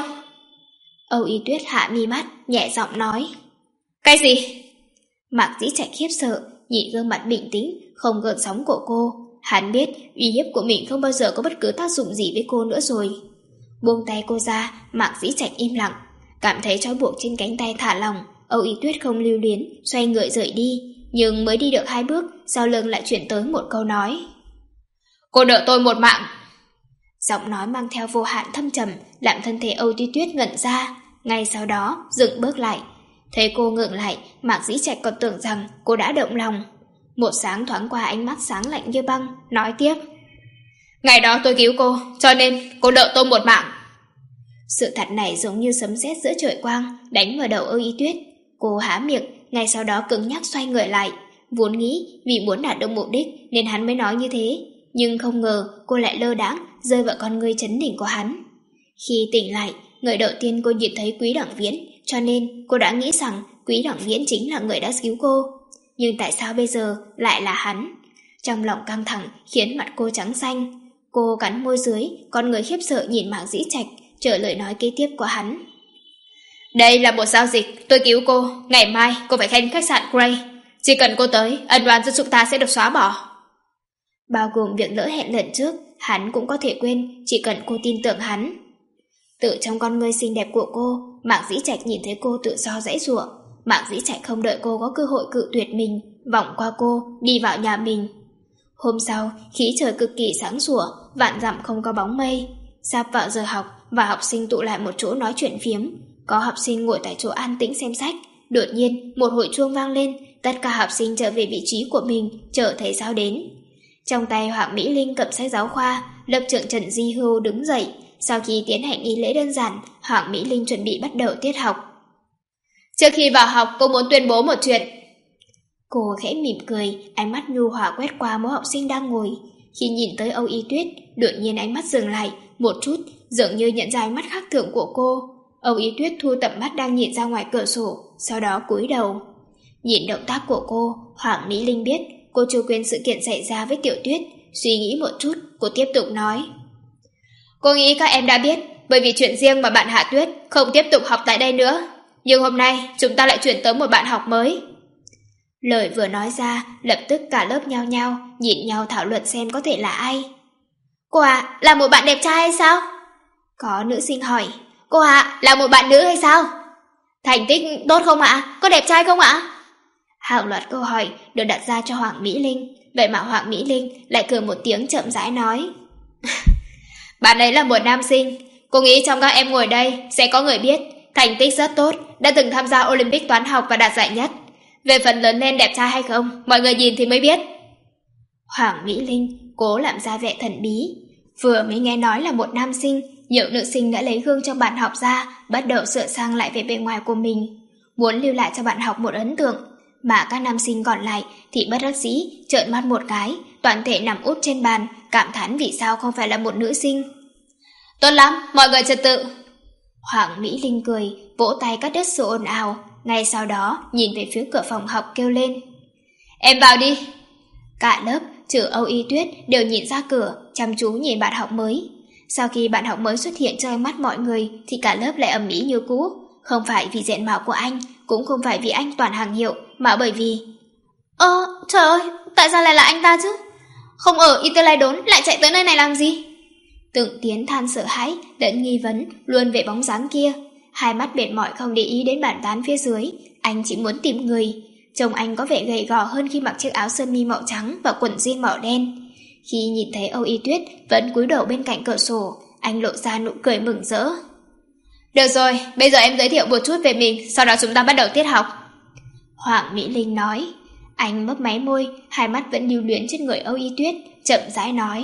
Âu Y Tuyết hạ mi mắt, nhẹ giọng nói. Cái gì? Mạc Dĩ Trạch khiếp sợ, nhìn gương mặt bình tĩnh, không gợn sóng của cô. Hắn biết uy hiếp của mình không bao giờ có bất cứ tác dụng gì với cô nữa rồi. Buông tay cô ra, Mạc Dĩ Trạch im lặng. Cảm thấy trói buộc trên cánh tay thả lỏng, Âu Y Tuyết không lưu luyến, xoay người rời đi. Nhưng mới đi được hai bước, sau lưng lại chuyển tới một câu nói. Cô nợ tôi một mạng. Giọng nói mang theo vô hạn thâm trầm, làm thân thể Âu Y Tuyết ngẩn ra. Ngay sau đó, dừng bước lại. Thấy cô ngượng lại, Mạc Dĩ Trạch còn tưởng rằng cô đã động lòng. Một sáng thoáng qua ánh mắt sáng lạnh như băng, nói tiếp. Ngày đó tôi cứu cô, cho nên cô nợ tôi một mạng. Sự thật này giống như sấm sét giữa trời quang, đánh vào đầu Âu Y Tuyết. Cô há miệng, ngay sau đó cứng nhắc xoay người lại. Vốn nghĩ vì muốn đạt được mục đích nên hắn mới nói như thế, nhưng không ngờ cô lại lơ đãng rơi vào con ngươi chấn định của hắn. Khi tỉnh lại, người đầu tiên cô nhìn thấy Quý Đẳng Viễn, cho nên cô đã nghĩ rằng Quý Đẳng Viễn chính là người đã cứu cô. Nhưng tại sao bây giờ lại là hắn? Trong lòng căng thẳng khiến mặt cô trắng xanh. Cô cắn môi dưới, con người khiếp sợ nhìn Mạc Dĩ Trạch, chờ lời nói kế tiếp của hắn. Đây là một giao dịch, tôi cứu cô, ngày mai cô phải khen khách sạn Gray. Chỉ cần cô tới, ân oán giữa chúng ta sẽ được xóa bỏ. Bao gồm việc lỡ hẹn lần trước, hắn cũng có thể quên, chỉ cần cô tin tưởng hắn. Từ trong con ngươi xinh đẹp của cô, Mạc Dĩ Trạch nhìn thấy cô tự do giãy giụa. Mạc Dĩ Trạch không đợi cô có cơ hội cự tuyệt mình, vòng qua cô, đi vào nhà mình. Hôm sau, khí trời cực kỳ sáng sủa, vạn dặm không có bóng mây. Sắp vào giờ học và học sinh tụ lại một chỗ nói chuyện phiếm. Có học sinh ngồi tại chỗ an tĩnh xem sách. Đột nhiên, một hồi chuông vang lên, tất cả học sinh trở về vị trí của mình, chờ thầy giáo đến. Trong tay Hoàng Mỹ Linh cầm sách giáo khoa, lớp trưởng Trần Di Hưu đứng dậy. Sau khi tiến hành nghi lễ đơn giản, Hoàng Mỹ Linh chuẩn bị bắt đầu tiết học. Trước khi vào học, cô muốn tuyên bố một chuyện. Cô khẽ mỉm cười, ánh mắt nhu hòa quét qua mỗi học sinh đang ngồi. Khi nhìn tới Âu Y Tuyết, đột nhiên ánh mắt dừng lại một chút, dường như nhận ra ánh mắt khác thường của cô. Âu Y Tuyết thu tầm mắt đang nhìn ra ngoài cửa sổ, sau đó cúi đầu. Nhìn động tác của cô, Hoàng Mỹ Linh biết cô chưa quên sự kiện xảy ra với Tiểu Tuyết. Suy nghĩ một chút, cô tiếp tục nói. Cô nghĩ các em đã biết, bởi vì chuyện riêng mà bạn Hạ Tuyết không tiếp tục học tại đây nữa. Nhưng hôm nay chúng ta lại chuyển tới một bạn học mới. Lời vừa nói ra, lập tức cả lớp nhao nhao, nhìn nhau thảo luận xem có thể là ai. Cô ạ, là một bạn đẹp trai hay sao? Có nữ sinh hỏi. Cô ạ, là một bạn nữ hay sao? Thành tích tốt không ạ? Có đẹp trai không ạ? Hàng loạt câu hỏi được đặt ra cho Hoàng Mỹ Linh. Vậy mà Hoàng Mỹ Linh lại cười một tiếng chậm rãi nói. Bạn ấy là một nam sinh. Cô nghĩ trong các em ngồi đây sẽ có người biết thành tích rất tốt, đã từng tham gia Olympic toán học và đạt giải nhất. Về phần lớn lên đẹp trai hay không, mọi người nhìn thì mới biết. Hoàng Mỹ Linh cố làm ra vẻ thần bí. Vừa mới nghe nói là một nam sinh, nhiều nữ sinh đã lấy gương trong bạn học ra, bắt đầu sửa sang lại về bề ngoài của mình, muốn lưu lại cho bạn học một ấn tượng. Mà các nam sinh còn lại thì bất đắc dĩ trợn mắt một cái, toàn thể nằm úp trên bàn, cảm thán vì sao không phải là một nữ sinh. Tốt lắm, mọi người trật tự. Hoàng Mỹ Linh cười, vỗ tay cắt đứt sự ồn ào. Ngay sau đó nhìn về phía cửa phòng học kêu lên. Em vào đi. Cả lớp trừ Âu Y Tuyết đều nhìn ra cửa, chăm chú nhìn bạn học mới. Sau khi bạn học mới xuất hiện trong mắt mọi người thì cả lớp lại ầm ĩ như cũ. Không phải vì diện mạo của anh, cũng không phải vì anh toàn hàng hiệu, mà bởi vì... Ơ, trời ơi, tại sao lại là anh ta chứ? Không ở Italy lại chạy tới nơi này làm gì? Tưởng Tiến than sợ hãi, lẫn nghi vấn luôn về bóng dáng kia. Hai mắt mệt mỏi không để ý đến bàn tán phía dưới. Anh chỉ muốn tìm người. Trông anh có vẻ gầy gò hơn khi mặc chiếc áo sơ mi màu trắng và quần jean màu đen. Khi nhìn thấy Âu Y Tuyết vẫn cúi đầu bên cạnh cửa sổ, anh lộ ra nụ cười mừng rỡ. Được rồi, bây giờ em giới thiệu một chút về mình, sau đó chúng ta bắt đầu tiết học. Hoàng Mỹ Linh nói. Anh mấp máy môi, hai mắt vẫn lưu luyến trên người Âu Y Tuyết, chậm rãi nói.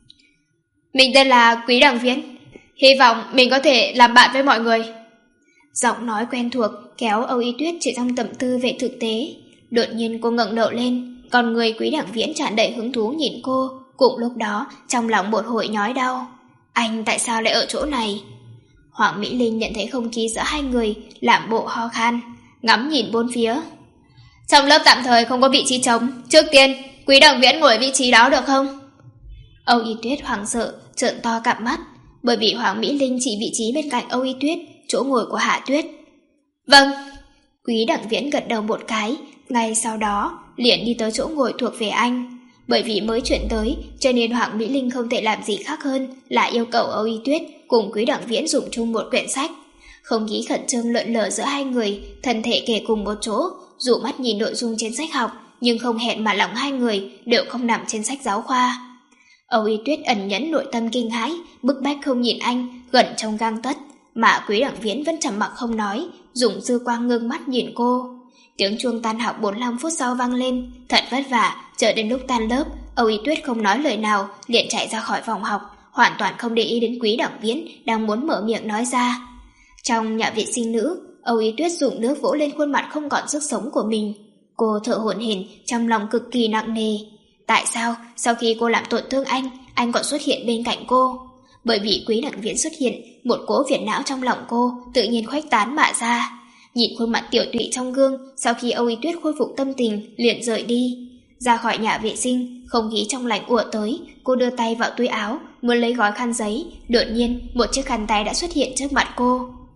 Mình tên là Quý Đằng Viễn, hy vọng mình có thể làm bạn với mọi người. Giọng nói quen thuộc kéo Âu Y Tuyết chỉ trong tâm tư về thực tế. Đột nhiên cô ngẩng đầu lên, còn người Quý Đằng Viễn tràn đầy hứng thú nhìn cô. Cùng lúc đó, trong lòng một hồi nhói đau. Anh tại sao lại ở chỗ này? Hoàng Mỹ Linh nhận thấy không khí giữa hai người, làm bộ ho khan, ngắm nhìn bốn phía. Trong lớp tạm thời không có vị trí trống, trước tiên Quý Đằng Viễn ngồi vị trí đó được không? Âu Y Tuyết hoảng sợ, trợn to cặp mắt, bởi vì Hoàng Mỹ Linh chỉ vị trí bên cạnh Âu Y Tuyết, chỗ ngồi của Hạ Tuyết. Vâng. Quý Đằng Viễn gật đầu một cái, ngay sau đó liền đi tới chỗ ngồi thuộc về anh. Bởi vì mới chuyển tới, cho nên Hoàng Mỹ Linh không thể làm gì khác hơn là yêu cầu Âu Y Tuyết cùng Quý Đằng Viễn dùng chung một quyển sách. Không khí khẩn trương lợn lờ giữa hai người, thân thể kề cùng một chỗ, dù mắt nhìn nội dung trên sách học, nhưng không hẹn mà lòng hai người đều không nằm trên sách giáo khoa. Âu Y Tuyết ẩn nhẫn nội tâm kinh hãi, bức bách không nhìn anh, gần trong gang tấc, mà Quý Đằng Viễn vẫn trầm mặc không nói, dùng dư quang ngưng mắt nhìn cô. Tiếng chuông tan học bốn mươi lăm phút sau vang lên, thật vất vả, chờ đến lúc tan lớp, Âu Y Tuyết không nói lời nào, liền chạy ra khỏi phòng học, hoàn toàn không để ý đến Quý Đằng Viễn đang muốn mở miệng nói ra. Trong nhà vệ sinh nữ, Âu Y Tuyết dùng nước vỗ lên khuôn mặt không còn sức sống của mình. Cô thở hổn hển, trong lòng cực kỳ nặng nề. Tại sao, sau khi cô làm tổn thương anh, anh còn xuất hiện bên cạnh cô? Bởi vì Quý Đằng Viễn xuất hiện, một cỗ phiền não trong lòng cô tự nhiên khuếch tán mà ra. Nhìn khuôn mặt tiểu tụy trong gương, sau khi Âu Y Tuyết khôi phục tâm tình, liền rời đi. Ra khỏi nhà vệ sinh, không khí trong lành ùa tới, cô đưa tay vào túi áo, muốn lấy gói khăn giấy, đột nhiên một chiếc khăn tay đã xuất hiện trước mặt cô.